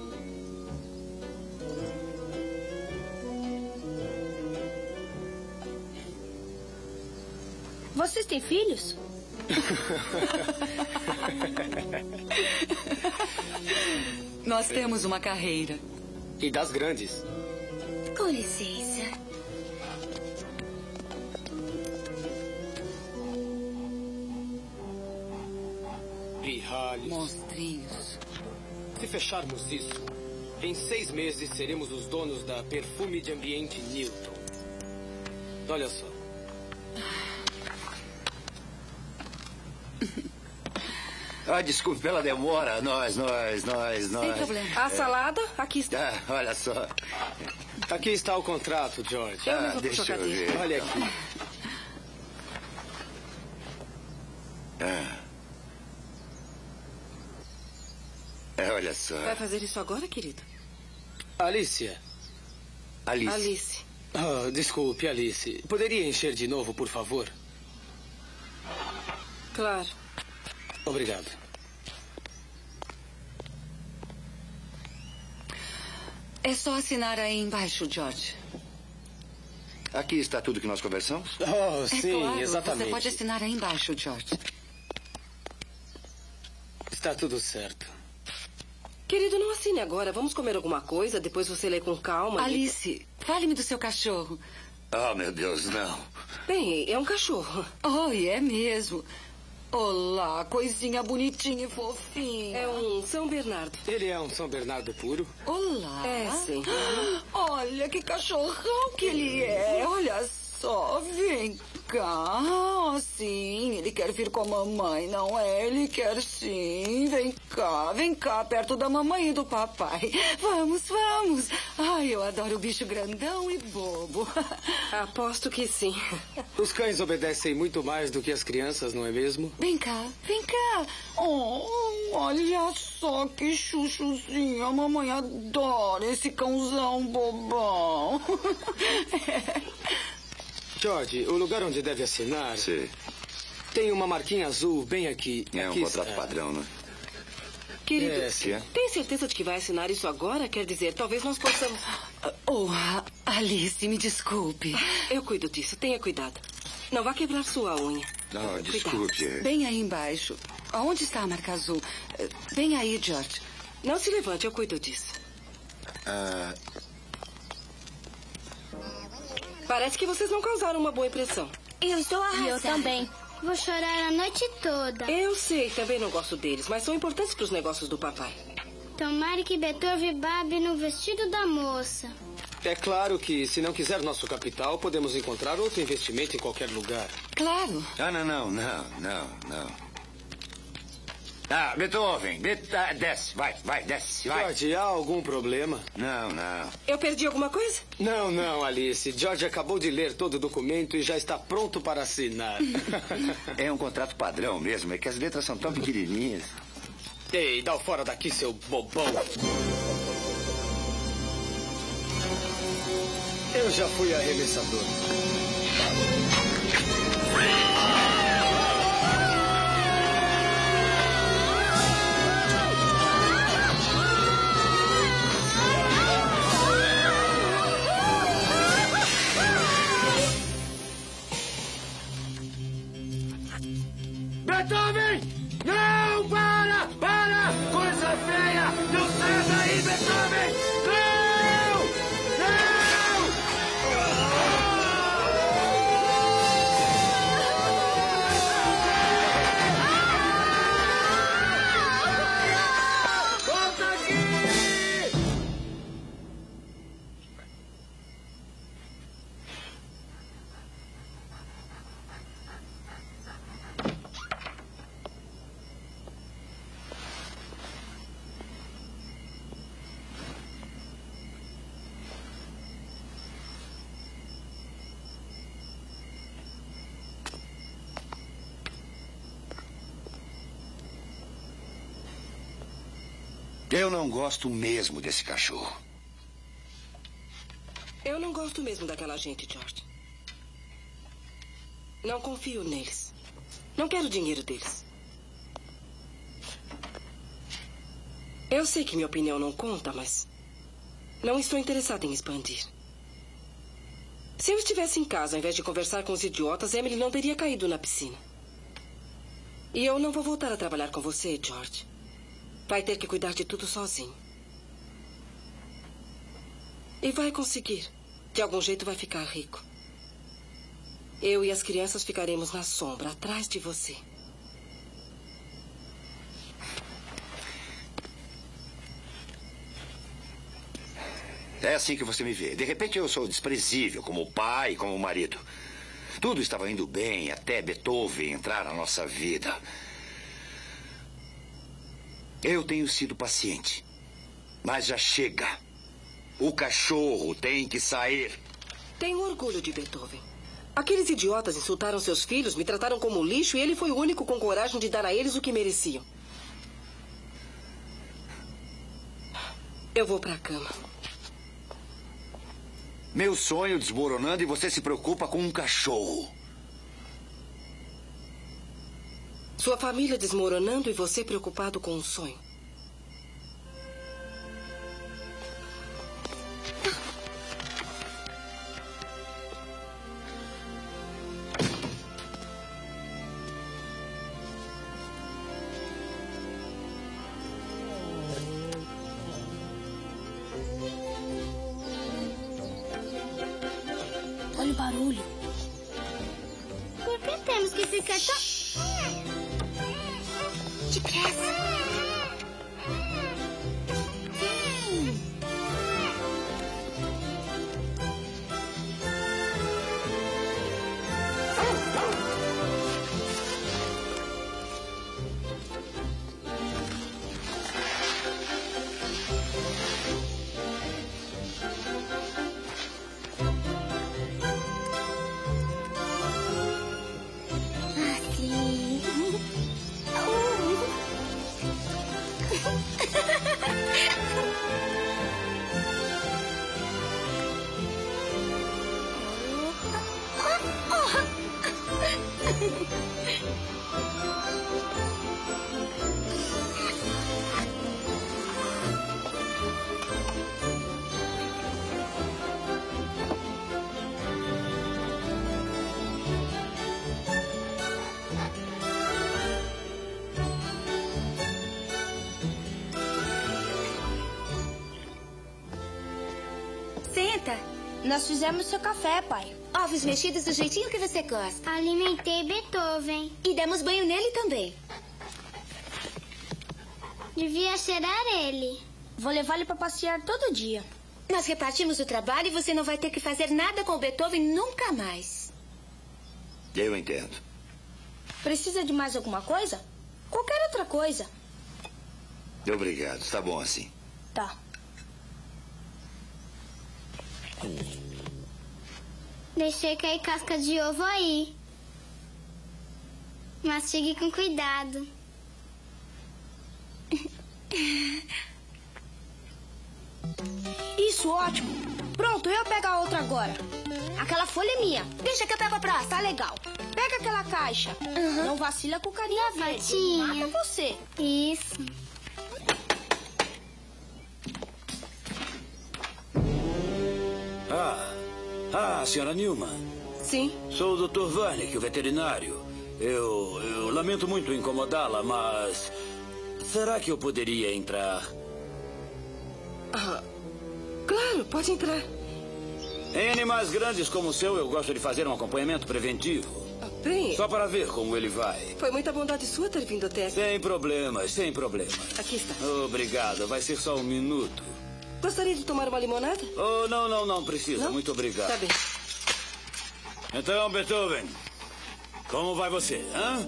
Vocês têm filhos? Nós temos uma carreira. E das grandes. Com licença. Pirralhos. Monstrinhos. Se fecharmos isso, em 6 meses seremos os donos da Perfume de Ambiente Newton. Olha só. Ah, desculpe pela demora. Nós. Sem problema. A salada, aqui está. Ah, olha só. Aqui está o contrato, George. Deixa eu ver. Olha aqui. Olha só. Vai fazer isso agora, querido? Alicia. Alice. Oh, desculpe, Alice. Poderia encher de novo, por favor? Claro. Obrigado. É só assinar aí embaixo, George. Aqui está tudo que nós conversamos? Oh, sim, claro, exatamente. Você pode assinar aí embaixo, George. Está tudo certo. Querido, não assine agora. Vamos comer alguma coisa, depois você lê com calma. Alice, fale-me do seu cachorro. Oh, meu Deus, não. Bem, é um cachorro. Oh, e é mesmo. Olá, coisinha bonitinha e fofinha. É um São Bernardo. Ele é um São Bernardo puro? Olá. É, sim. Olha que cachorrão que ele é. Olha só, vem cá. Sim, ele quer vir com a mamãe, não é? Ele quer sim. Vem cá, perto da mamãe e do papai. Vamos. Ai, eu adoro o bicho grandão e bobo. Aposto que sim. Os cães obedecem muito mais do que as crianças, não é mesmo? Vem cá. Oh, olha só que chuchuzinho. A mamãe adora esse cãozão bobão. George, o lugar onde deve assinar... Sim. Tem uma marquinha azul bem aqui. É um contrato padrão, né? Querido, sim. tem certeza de que vai assinar isso agora? Quer dizer, talvez nós possamos... Oh, Alice, me desculpe. Eu cuido disso, tenha cuidado. Não vá quebrar sua unha. Não, desculpe. Bem aí embaixo. Aonde está a marca azul? Bem aí, George. Não se levante, eu cuido disso. Parece que vocês não causaram uma boa impressão. Eu estou arrasada. E eu também. Vou chorar a noite toda. Eu sei, também não gosto deles, mas são importantes para os negócios do papai. Tomara que Beethoven babe no vestido da moça. É claro que, se não quiser nosso capital, podemos encontrar outro investimento em qualquer lugar. Claro. Ah, não. Ah, Beethoven, desce, vai, desce, vai. George, há algum problema? Não. Eu perdi alguma coisa? Não, Alice. George acabou de ler todo o documento e já está pronto para assinar. É um contrato padrão mesmo, é que as letras são tão pequenininhas. Ei, dá o fora daqui, seu bobão. Eu já fui arremessador. Beethoven! Não, para! Coisa feia! Não sai daí, Beethoven! Volta aqui! Eu não gosto mesmo desse cachorro. Eu não gosto mesmo daquela gente, George. Não confio neles. Não quero o dinheiro deles. Eu sei que minha opinião não conta, mas não estou interessada em expandir. Se eu estivesse em casa, ao invés de conversar com os idiotas, Emily não teria caído na piscina. E eu não vou voltar a trabalhar com você, George. Vai ter que cuidar de tudo sozinho. E vai conseguir. De algum jeito vai ficar rico. Eu e as crianças ficaremos na sombra, atrás de você. É assim que você me vê. De repente eu sou desprezível, como pai, como marido. Tudo estava indo bem até Beethoven entrar na nossa vida. Eu tenho sido paciente, mas já chega. O cachorro tem que sair. Tenho orgulho de Beethoven. Aqueles idiotas insultaram seus filhos, me trataram como lixo e ele foi o único com coragem de dar a eles o que mereciam. Eu vou para a cama. Meu sonho desmoronando e você se preocupa com um cachorro. Sua família desmoronando e você preocupado com um sonho. Olha o barulho. Por que temos que ficar tão... Depressa. Senta. Nós fizemos seu café, pai. Ovos mexidos do jeitinho que você gosta. Alimentei Beethoven. E demos banho nele também. Devia cheirar ele. Vou levar ele pra passear todo dia. Nós repartimos o trabalho e você não vai ter que fazer nada com o Beethoven nunca mais. Eu entendo. Precisa de mais alguma coisa? Qualquer outra coisa. Obrigado, está bom assim. Tá. Deixei cair casca de ovo aí. Mastigue com cuidado. Isso, ótimo. Pronto, eu pego a outra agora. Aquela folha é minha. Deixa que eu pego a próxima. Tá legal. Pega aquela caixa. Não vacila com o carinha verde. Mata você. Isso. Senhora Newman. Sim? Sou o Dr. Vanek, o veterinário. Eu lamento muito incomodá-la, mas... será que eu poderia entrar? Claro, pode entrar. Em animais grandes como o seu, eu gosto de fazer um acompanhamento preventivo. Bem... Só para ver como ele vai. Foi muita bondade sua ter vindo até aqui. Sem problemas, sem problemas. Aqui está. Obrigado, vai ser só um minuto. Gostaria de tomar uma limonada? Oh, não precisa. Não? Muito obrigado. Tá bem. Então, Beethoven, como vai você, hã?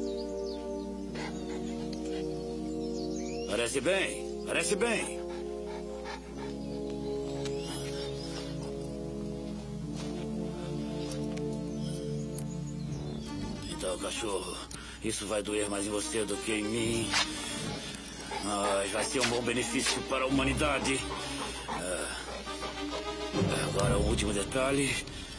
Parece bem, parece bem. Então, cachorro, isso vai doer mais em você do que em mim. Vai ser um bom benefício para a humanidade. Agora, o último detalhe.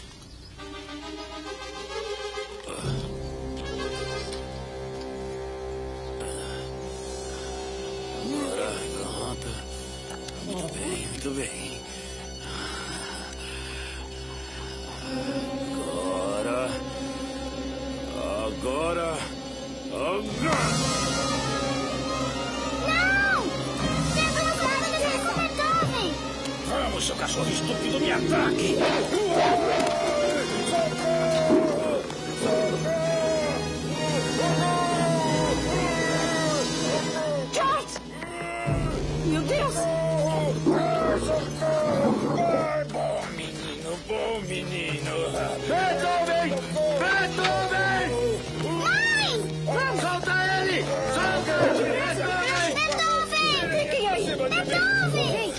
Agora, pronto. Muito bem, muito bem. Agora. Vamos, seu cachorro estúpido, me ataque! George! Meu Deus! Bom menino. Beethoven! Beethoven! Mãe! Vamos! Solta ele! Solta ele! Beethoven! Fiquem aí! Beethoven!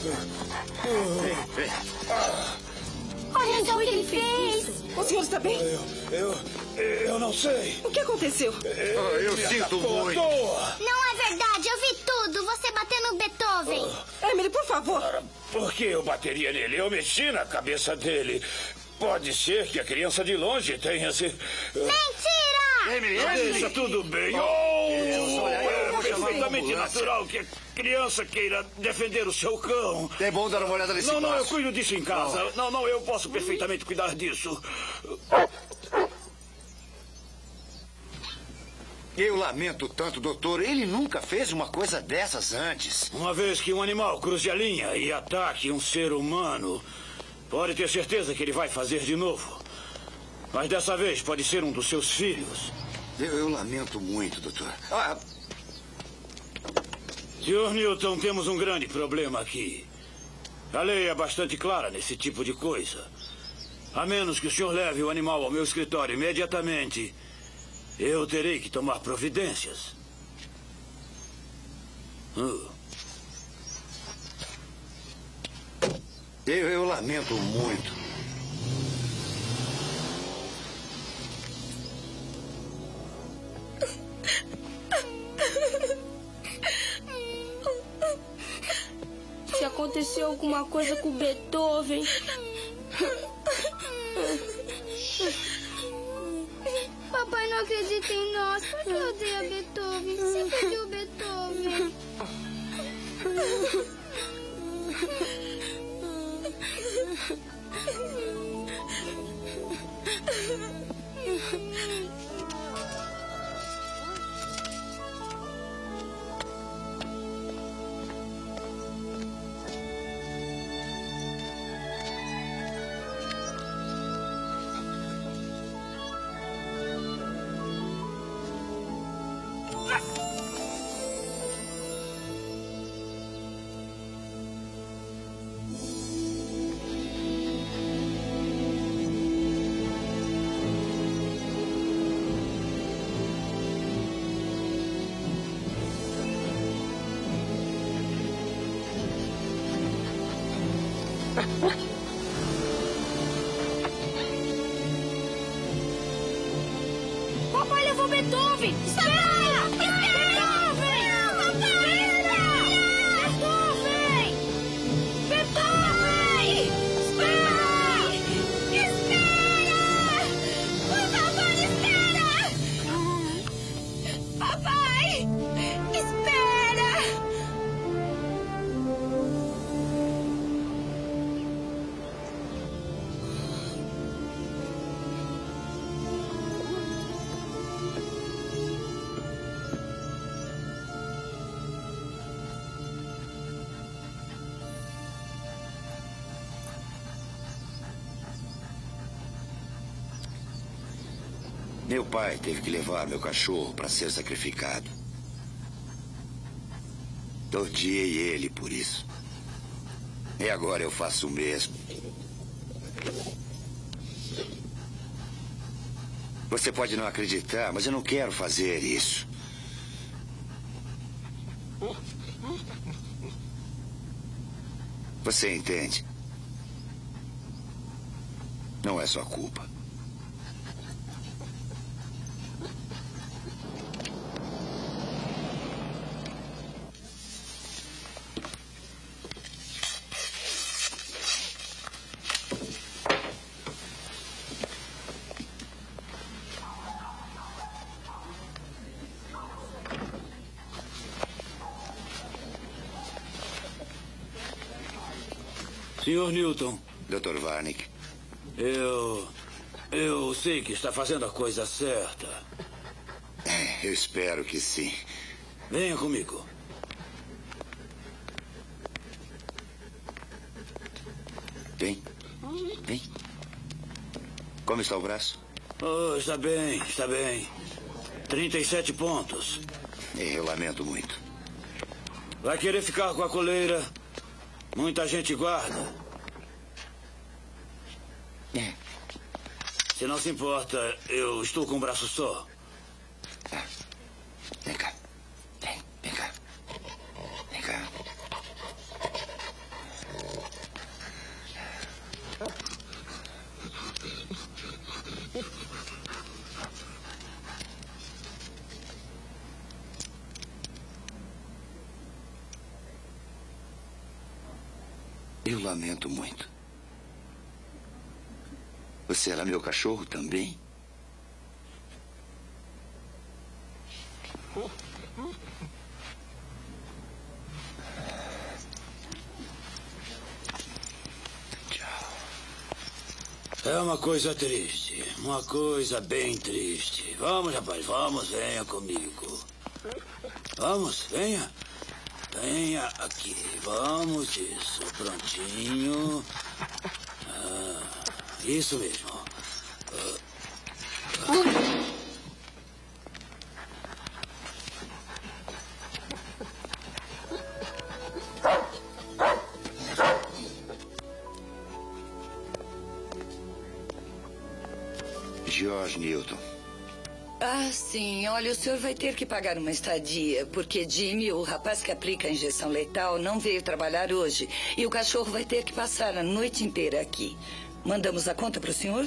Olha só o que ele fez! O senhor está bem? Eu não sei. O que aconteceu? Eu sinto muito. Não é verdade, eu vi tudo. Você bateu no Beethoven. Emily, por favor. Por que eu bateria nele? Eu mexi na cabeça dele. Pode ser que a criança de longe tenha se... Mentira! Deixa tudo bem. É perfeitamente natural que a criança queira defender o seu cão. É bom dar uma olhada nesse Não, eu vaso. cuido disso em casa. Não, eu posso perfeitamente cuidar disso. Eu lamento tanto, doutor. Ele nunca fez uma coisa dessas antes. Uma vez que um animal cruze a linha e ataque um ser humano, pode ter certeza que ele vai fazer de novo. Mas dessa vez pode ser um dos seus filhos. Eu lamento muito, doutor. Sr. Newton, temos um grande problema aqui. A lei é bastante clara nesse tipo de coisa. A menos que o senhor leve o animal ao meu escritório imediatamente, eu terei que tomar providências. Eu lamento muito. Se acontecer alguma coisa com o Beethoven... Papai não acredita em nós. Por que odeia Beethoven? Sempre odiou Beethoven. Papai levou Beethoven! Espera! Meu pai teve que levar meu cachorro para ser sacrificado. Odiei ele por isso. E agora eu faço o mesmo. Você pode não acreditar, mas eu não quero fazer isso. Você entende? Não é sua culpa. Senhor Newton. Dr. Varnick. Eu sei que está fazendo a coisa certa. Eu espero que sim. Venha comigo. Vem. Vem. Como está o braço? Oh, está bem, está bem. 37 pontos. Eu lamento muito. Vai querer ficar com a coleira? Muita gente guarda. Se não se importa, eu estou com um braço só. Vem cá. Vem cá. Vem cá. Eu lamento muito. Você era meu cachorro também? É uma coisa triste. Uma coisa bem triste. Vamos, rapaz, vamos, venha comigo. Vamos, venha. Venha aqui. Vamos, isso. Prontinho. Isso mesmo. George Newton. Ah, sim. Olha, o senhor vai ter que pagar uma estadia, porque Jimmy, o rapaz que aplica a injeção letal, não veio trabalhar hoje. E o cachorro vai ter que passar a noite inteira aqui. Mandamos a conta para o senhor?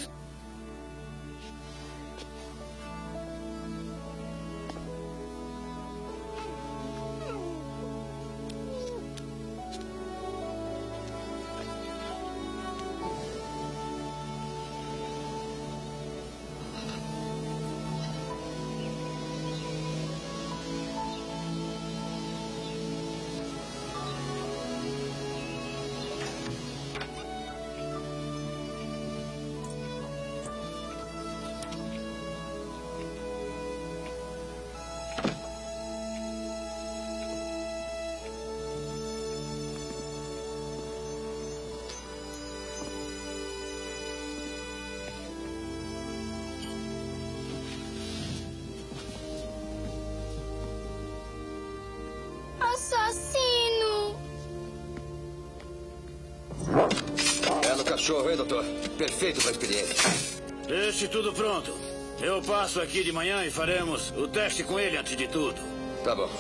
Assassino! Belo cachorro, hein, doutor? Perfeito para a experiência. Deixe tudo pronto. Eu passo aqui de manhã e faremos o teste com ele antes de tudo. Tá bom.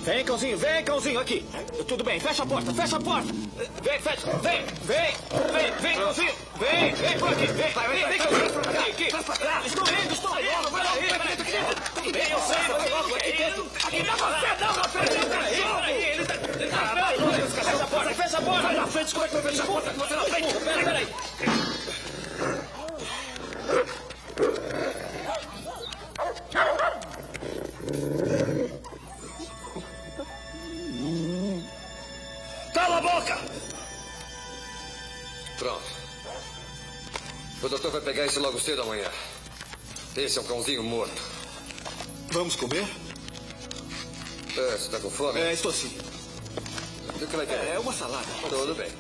Vem, cãozinho, aqui. Tudo bem, fecha a porta. Vem, cãozinho. Vem por aqui. Vem, cãozinho. Aqui. Estou indo. Vai lá. Tudo bem, eu sei. Aqui dentro. Aqui não, você não. Ele tá... Fecha a porta. Vai na frente, como é que vai fechar a porta? Você na frente. Peraí. Cala a boca! Pronto. O doutor vai pegar isso logo cedo amanhã. Esse é um cãozinho morto. Vamos comer? Você está com fome? Estou sim. O que vai ter? É uma salada. Tudo bem.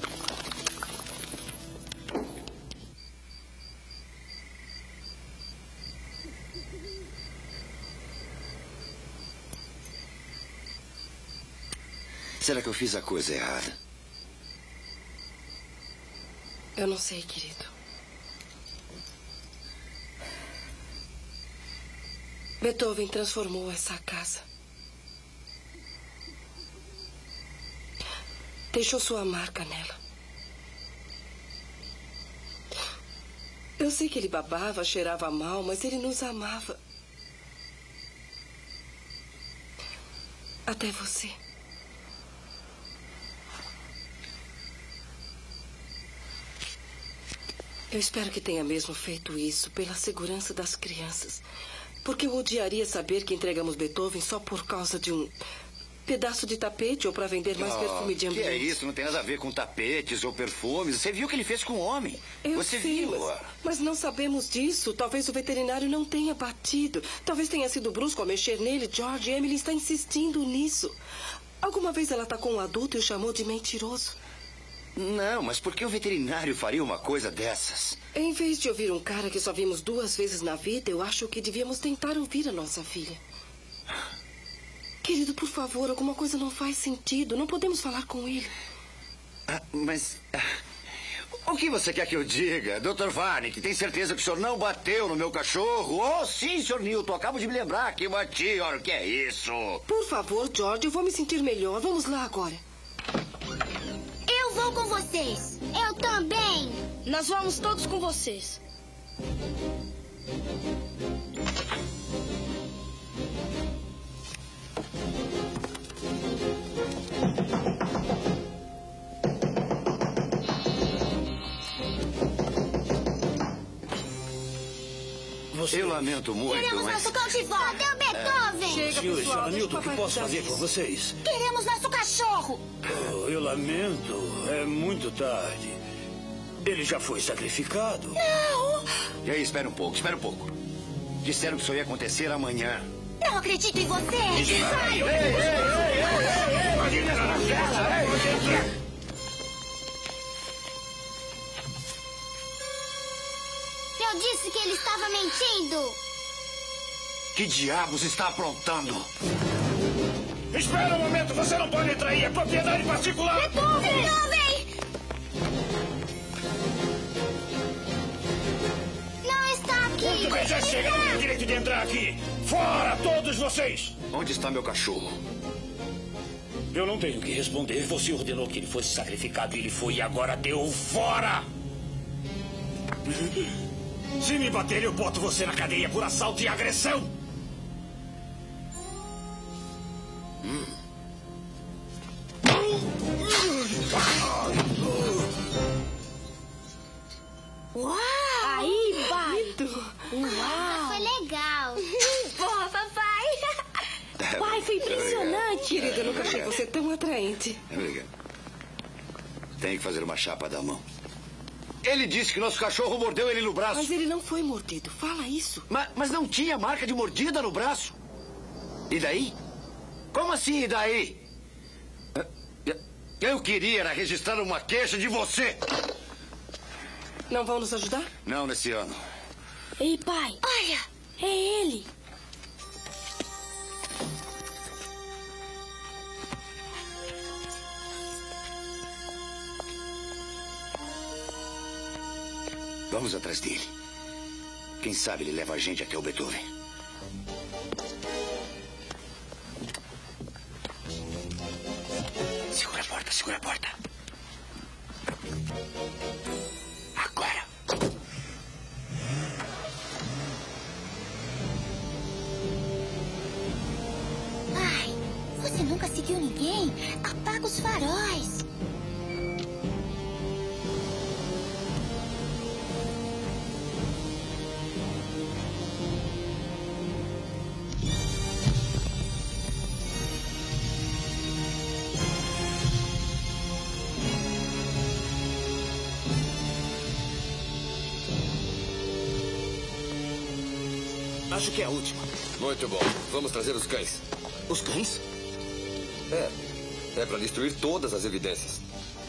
Será que eu fiz a coisa errada? Eu não sei, querido. Beethoven transformou essa casa. Deixou sua marca nela. Eu sei que ele babava, cheirava mal, mas ele nos amava. Até você. Eu espero que tenha mesmo feito isso pela segurança das crianças. Porque eu odiaria saber que entregamos Beethoven só por causa de um pedaço de tapete ou para vender mais perfume de ambiente. Que é isso? Não tem nada a ver com tapetes ou perfumes. Você viu o que ele fez com o homem. Você viu? Mas não sabemos disso. Talvez o veterinário não tenha batido. Talvez tenha sido brusco ao mexer nele. George, Emily está insistindo nisso. Alguma vez ela atacou um adulto e o chamou de mentiroso. Não, mas por que o veterinário faria uma coisa dessas? Em vez de ouvir um cara que só vimos 2 vezes na vida, eu acho que devíamos tentar ouvir a nossa filha. Querido, por favor, alguma coisa não faz sentido. Não podemos falar com ele. O que você quer que eu diga? Dr. Varnick, tem certeza que o senhor não bateu no meu cachorro? Oh, sim, Sr. Newton. Acabo de me lembrar que bati. Ora, o que é isso? Por favor, George, eu vou me sentir melhor. Vamos lá agora. Eu vou com vocês. Eu também. Nós vamos todos com vocês. Eu lamento muito, Queremos nosso cão de volta. Cadê o Beethoven? Chega, pessoal. Newton, o que posso fazer por vocês? Queremos nosso cachorro. Eu lamento. É muito tarde. Ele já foi sacrificado. Não! E aí, espera um pouco. Disseram que isso ia acontecer amanhã. Não acredito em você. Ei! Eu disse que ele estava mentindo. Que diabos está aprontando? Espera um momento, você não pode trair a propriedade particular. Beethoven! Não está aqui. Muito bem, já chega, não tem direito de entrar aqui. Fora, todos vocês. Onde está meu cachorro? Eu não tenho que responder. Você ordenou que ele fosse sacrificado e ele foi e agora deu fora. Se me bater, eu boto você na cadeia por assalto e agressão. Uau! Aí, pai! Uau! Foi legal! Boa, papai! Pai, foi impressionante! Querida, eu nunca achei você tão atraente. Obrigado. Tenho que fazer uma chapa da mão. Ele disse que nosso cachorro mordeu ele no braço. Mas ele não foi mordido. Fala isso. Mas não tinha marca de mordida no braço. E daí? Como assim, e daí? Eu queria era registrar uma queixa de você. Não vão nos ajudar? Não nesse ano. Ei, pai. Olha. É ele. Vamos atrás dele. Quem sabe ele leva a gente até o Beethoven. Segura a porta, segura a porta. Agora. Ai, você nunca seguiu ninguém? Apaga os faróis. Acho que é a última. Muito bom. Vamos trazer os cães. Os cães? É para destruir todas as evidências.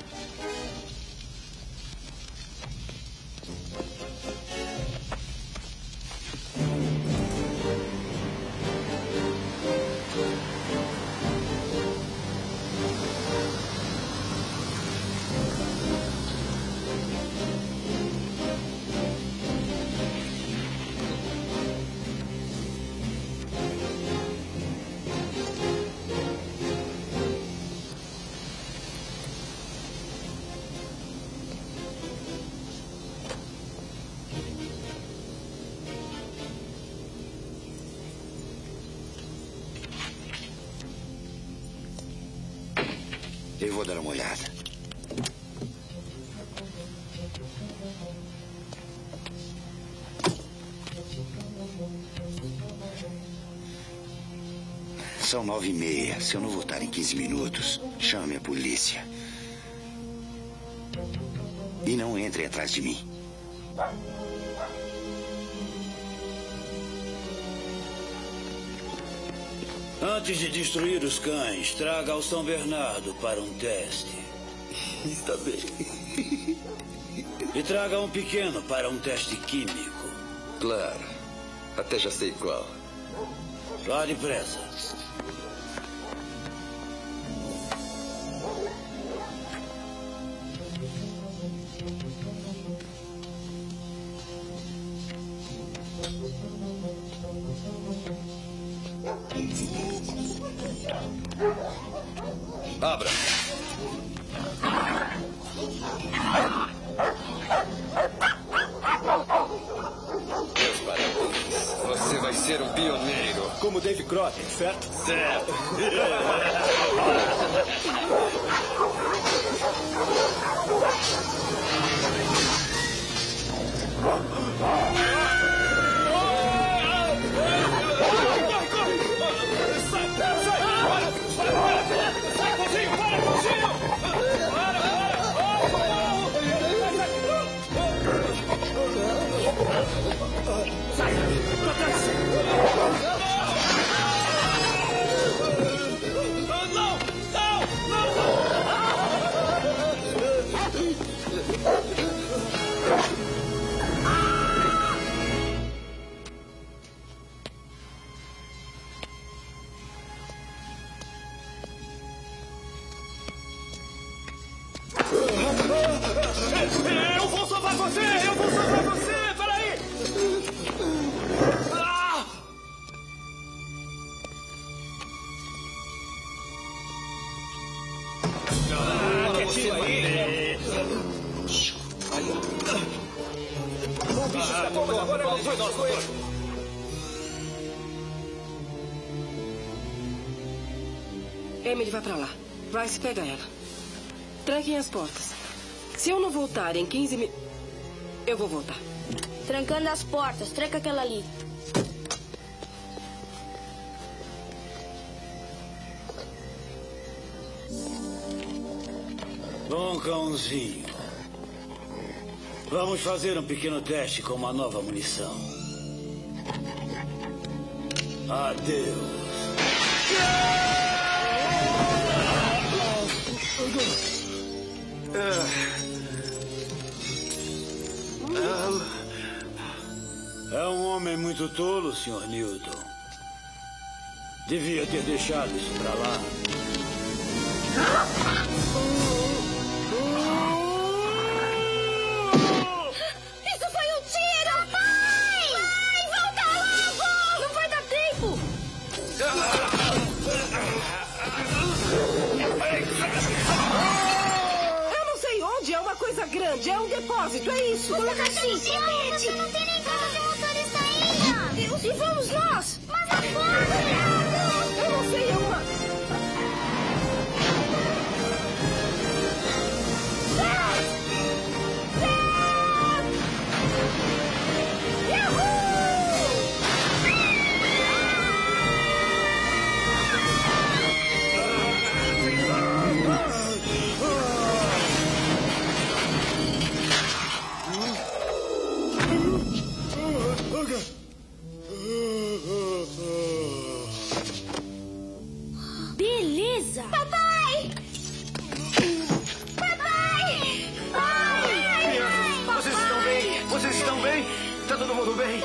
Eu vou dar uma olhada. São 9h30. Se eu não voltar em 15 minutos, chame a polícia. E não entre atrás de mim. Antes de destruir os cães, traga ao São Bernardo para um teste. Está bem. E traga um pequeno para um teste químico. Claro. Até já sei qual. Vá depressa. Abra. Meus parabéns. Você vai ser um pioneiro. Como Dave Crockett, certo? Certo. Eu vou salvar você! Eu vou salvar você! Peraí! Quietinho aí! O bicho escapou, mas agora ele foi nosso. Emily, vai pra lá. Bryce, pega ela. Tranquem as portas. Se eu não voltar em 15 minutos... Eu vou voltar. Trancando as portas. Tranca aquela ali. Bom cãozinho. Vamos fazer um pequeno teste com uma nova munição. Adeus. É um homem muito tolo, Sr. Newton. Devia ter deixado isso pra lá. Isso foi um tiro! Pai! Pai, volta logo! Não vai dar tempo! grande, é um depósito, é isso. Coloca assim. Você não tem nem carro de motorista ainda. Deus, e vamos nós. Mas agora, eu não sei, é uma... Beleza! Papai! Papai! Vocês estão bem? Vocês estão bem? Tá todo mundo bem?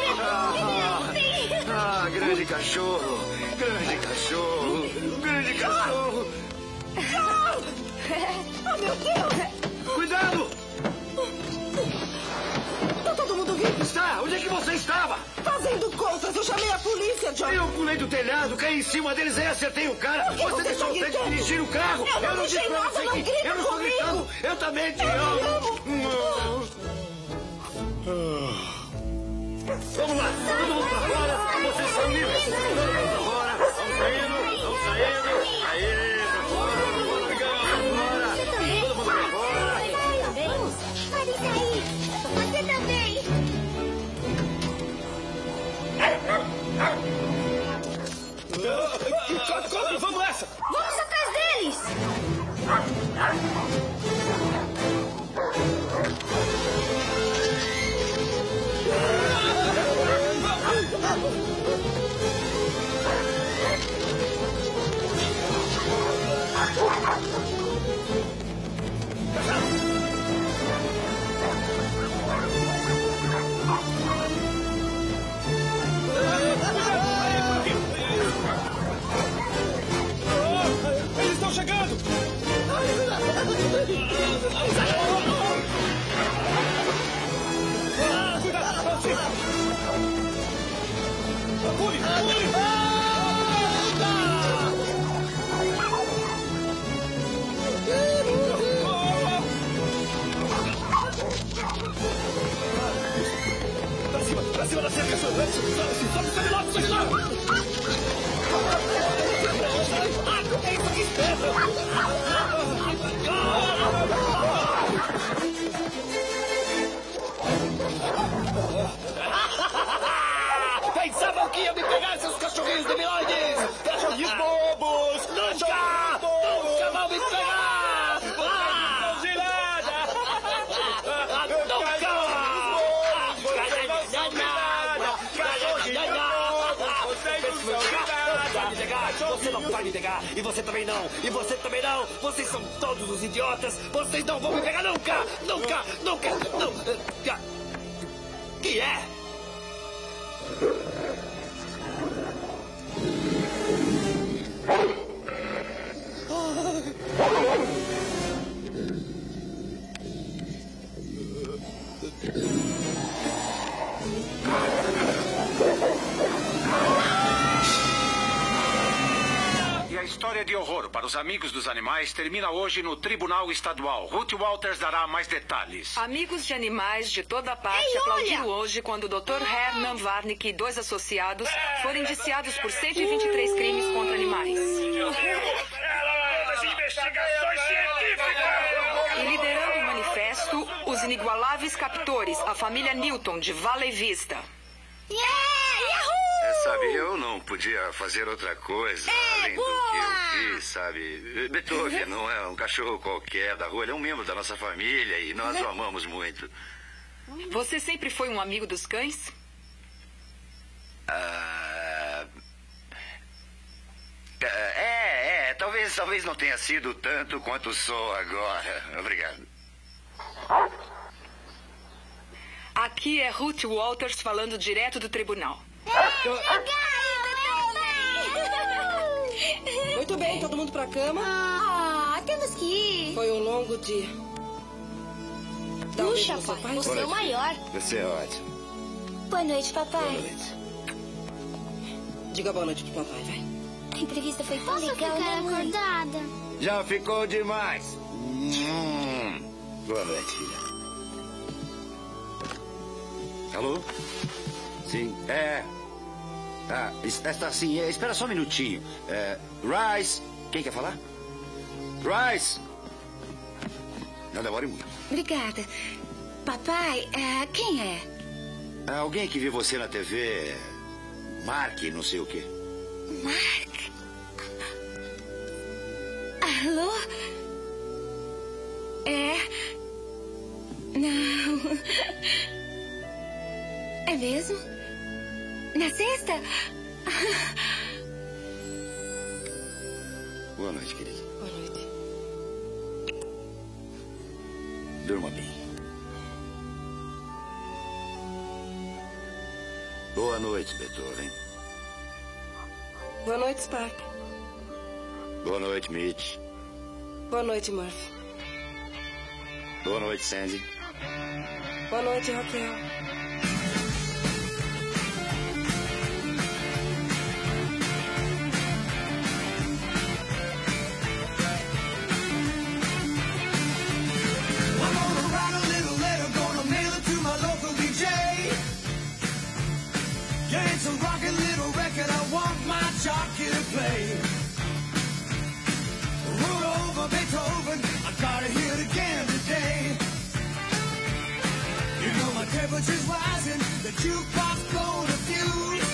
Grande cachorro! Grande cachorro! Grande cachorro! Oh, meu Deus! Cuidado! Tá todo mundo vivo? Está! Onde é que você estava? Fazendo contas, eu chamei a polícia, John. Eu pulei do telhado, caí em cima deles e acertei o cara. Você deixou o Ted dirigir o carro. Eu não disse pra você que... Eu não estou gritando. Eu também te amo. Vamos lá, todo mundo pra fora. Vocês são livres. Todo mundo pra fora. Vamos saindo, vamos saindo. Aí, pra fora, pra fora, todo mundo pra fora. Pode sair. Você também. Corre, vamos nessa. Vamos atrás deles. Eles estão chegando. Pra cima da cerca, sobe logo, sobe logo! Pensavam que ia me pegar, seus cachorrinhos debiloides! Cachorrinhos bobos! Nunca! Nunca vão me pegar! Você não vai me pegar! E você também não! E você também não! Vocês são todos os idiotas! Vocês não vão me pegar nunca! Nunca! Nunca! Nunca! Que é? E a história de horror para os amigos dos animais termina hoje no Tribunal Estadual. Ruth Walters dará mais detalhes. Amigos de animais de toda parte aplaudiram hoje quando o Dr. Herman Varnick e 2 associados foram indiciados por 123 crimes contra animais. Investigações científicas! E liderando o manifesto, os inigualáveis captores, a família Newton de Valley Vista. Sabe, eu não podia fazer outra coisa além do que eu fiz, sabe? Beethoven não é um cachorro qualquer da rua, ele é um membro da nossa família e nós o amamos muito. Você sempre foi um amigo dos cães? Talvez não tenha sido tanto quanto sou agora. Obrigado. Aqui é Ruth Walters falando direto do tribunal. Muito bem, todo mundo pra cama? Temos que ir. Foi um longo dia. Puxa, pai, você é o maior. Você é ótimo. Boa noite, papai. Boa noite. Diga boa noite pro papai, vai. A entrevista foi tão Posso legal, ficar né, mãe? acordada? Já ficou demais. Boa noite, filha. Alô? Sim, está sim. Espera só um minutinho. Rice, quem quer falar? Rice! Não demore muito. Obrigada. Papai, quem é? Alguém que viu você na TV. Mark, não sei o quê. Mark? Alô? Não. É mesmo? Na sexta? Boa noite, querida. Boa noite. Durma bem. Boa noite, Beethoven. Boa noite, Spark. Boa noite, Mitch. Boa noite, Murphy. Boa noite, Sandy. Boa noite, Raquel. It's a rockin' little record I want my jockey to play. Roll over Beethoven, I gotta hear it again today. You know my temperature's rising, the jukebox blowing a fuse.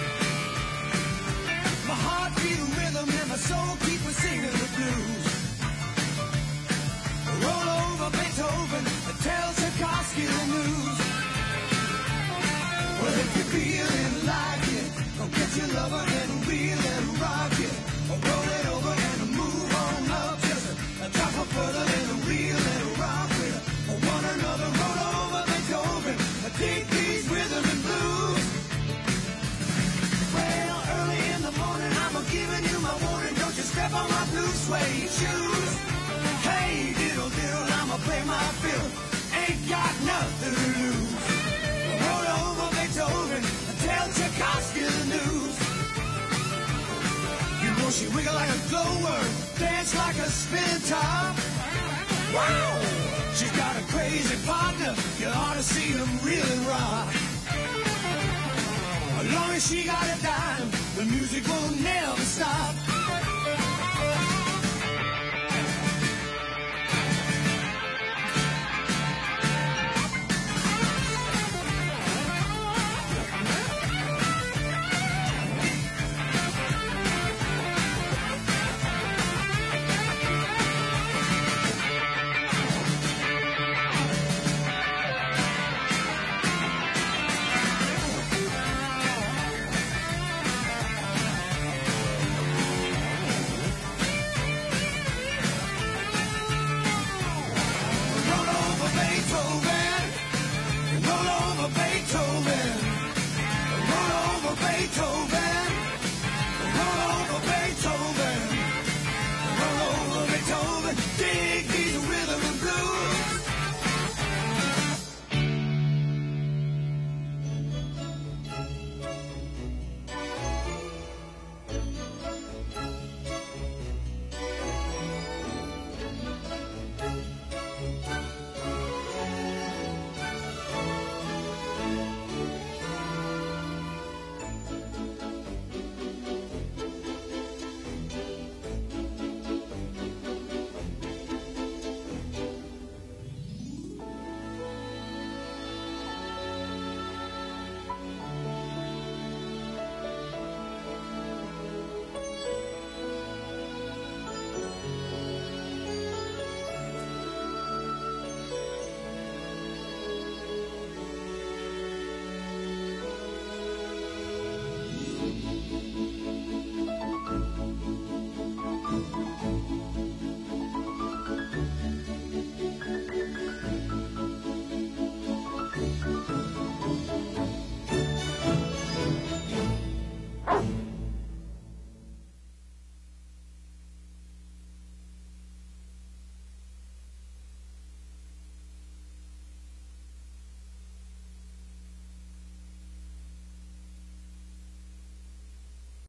My heart beat a rhythm and my soul keeps singing the blues. Roll over Beethoven, tell Tchaikovsky the news. Well, if you're feeling like it, go get your lover and reel and rock it. Roll it over and move on up. Just a drop of further and reel and rock it. One another, roll over Beethoven. Dig these rhythm and blues. Well, early in the morning, I'm giving you my warning. Don't you step on my blue suede shoes. Hey, diddle diddle, I'ma play my fiddle. Ain't got nothing to lose. Roll over Beethoven, tell Tchaikovsky the news. You know she wiggle like a glowworm, dance like a spin top. Wow! She's got a crazy partner, you ought to see them reeling rock. As long as she got a dime, the music will never stop. Beethoven, roll over Beethoven.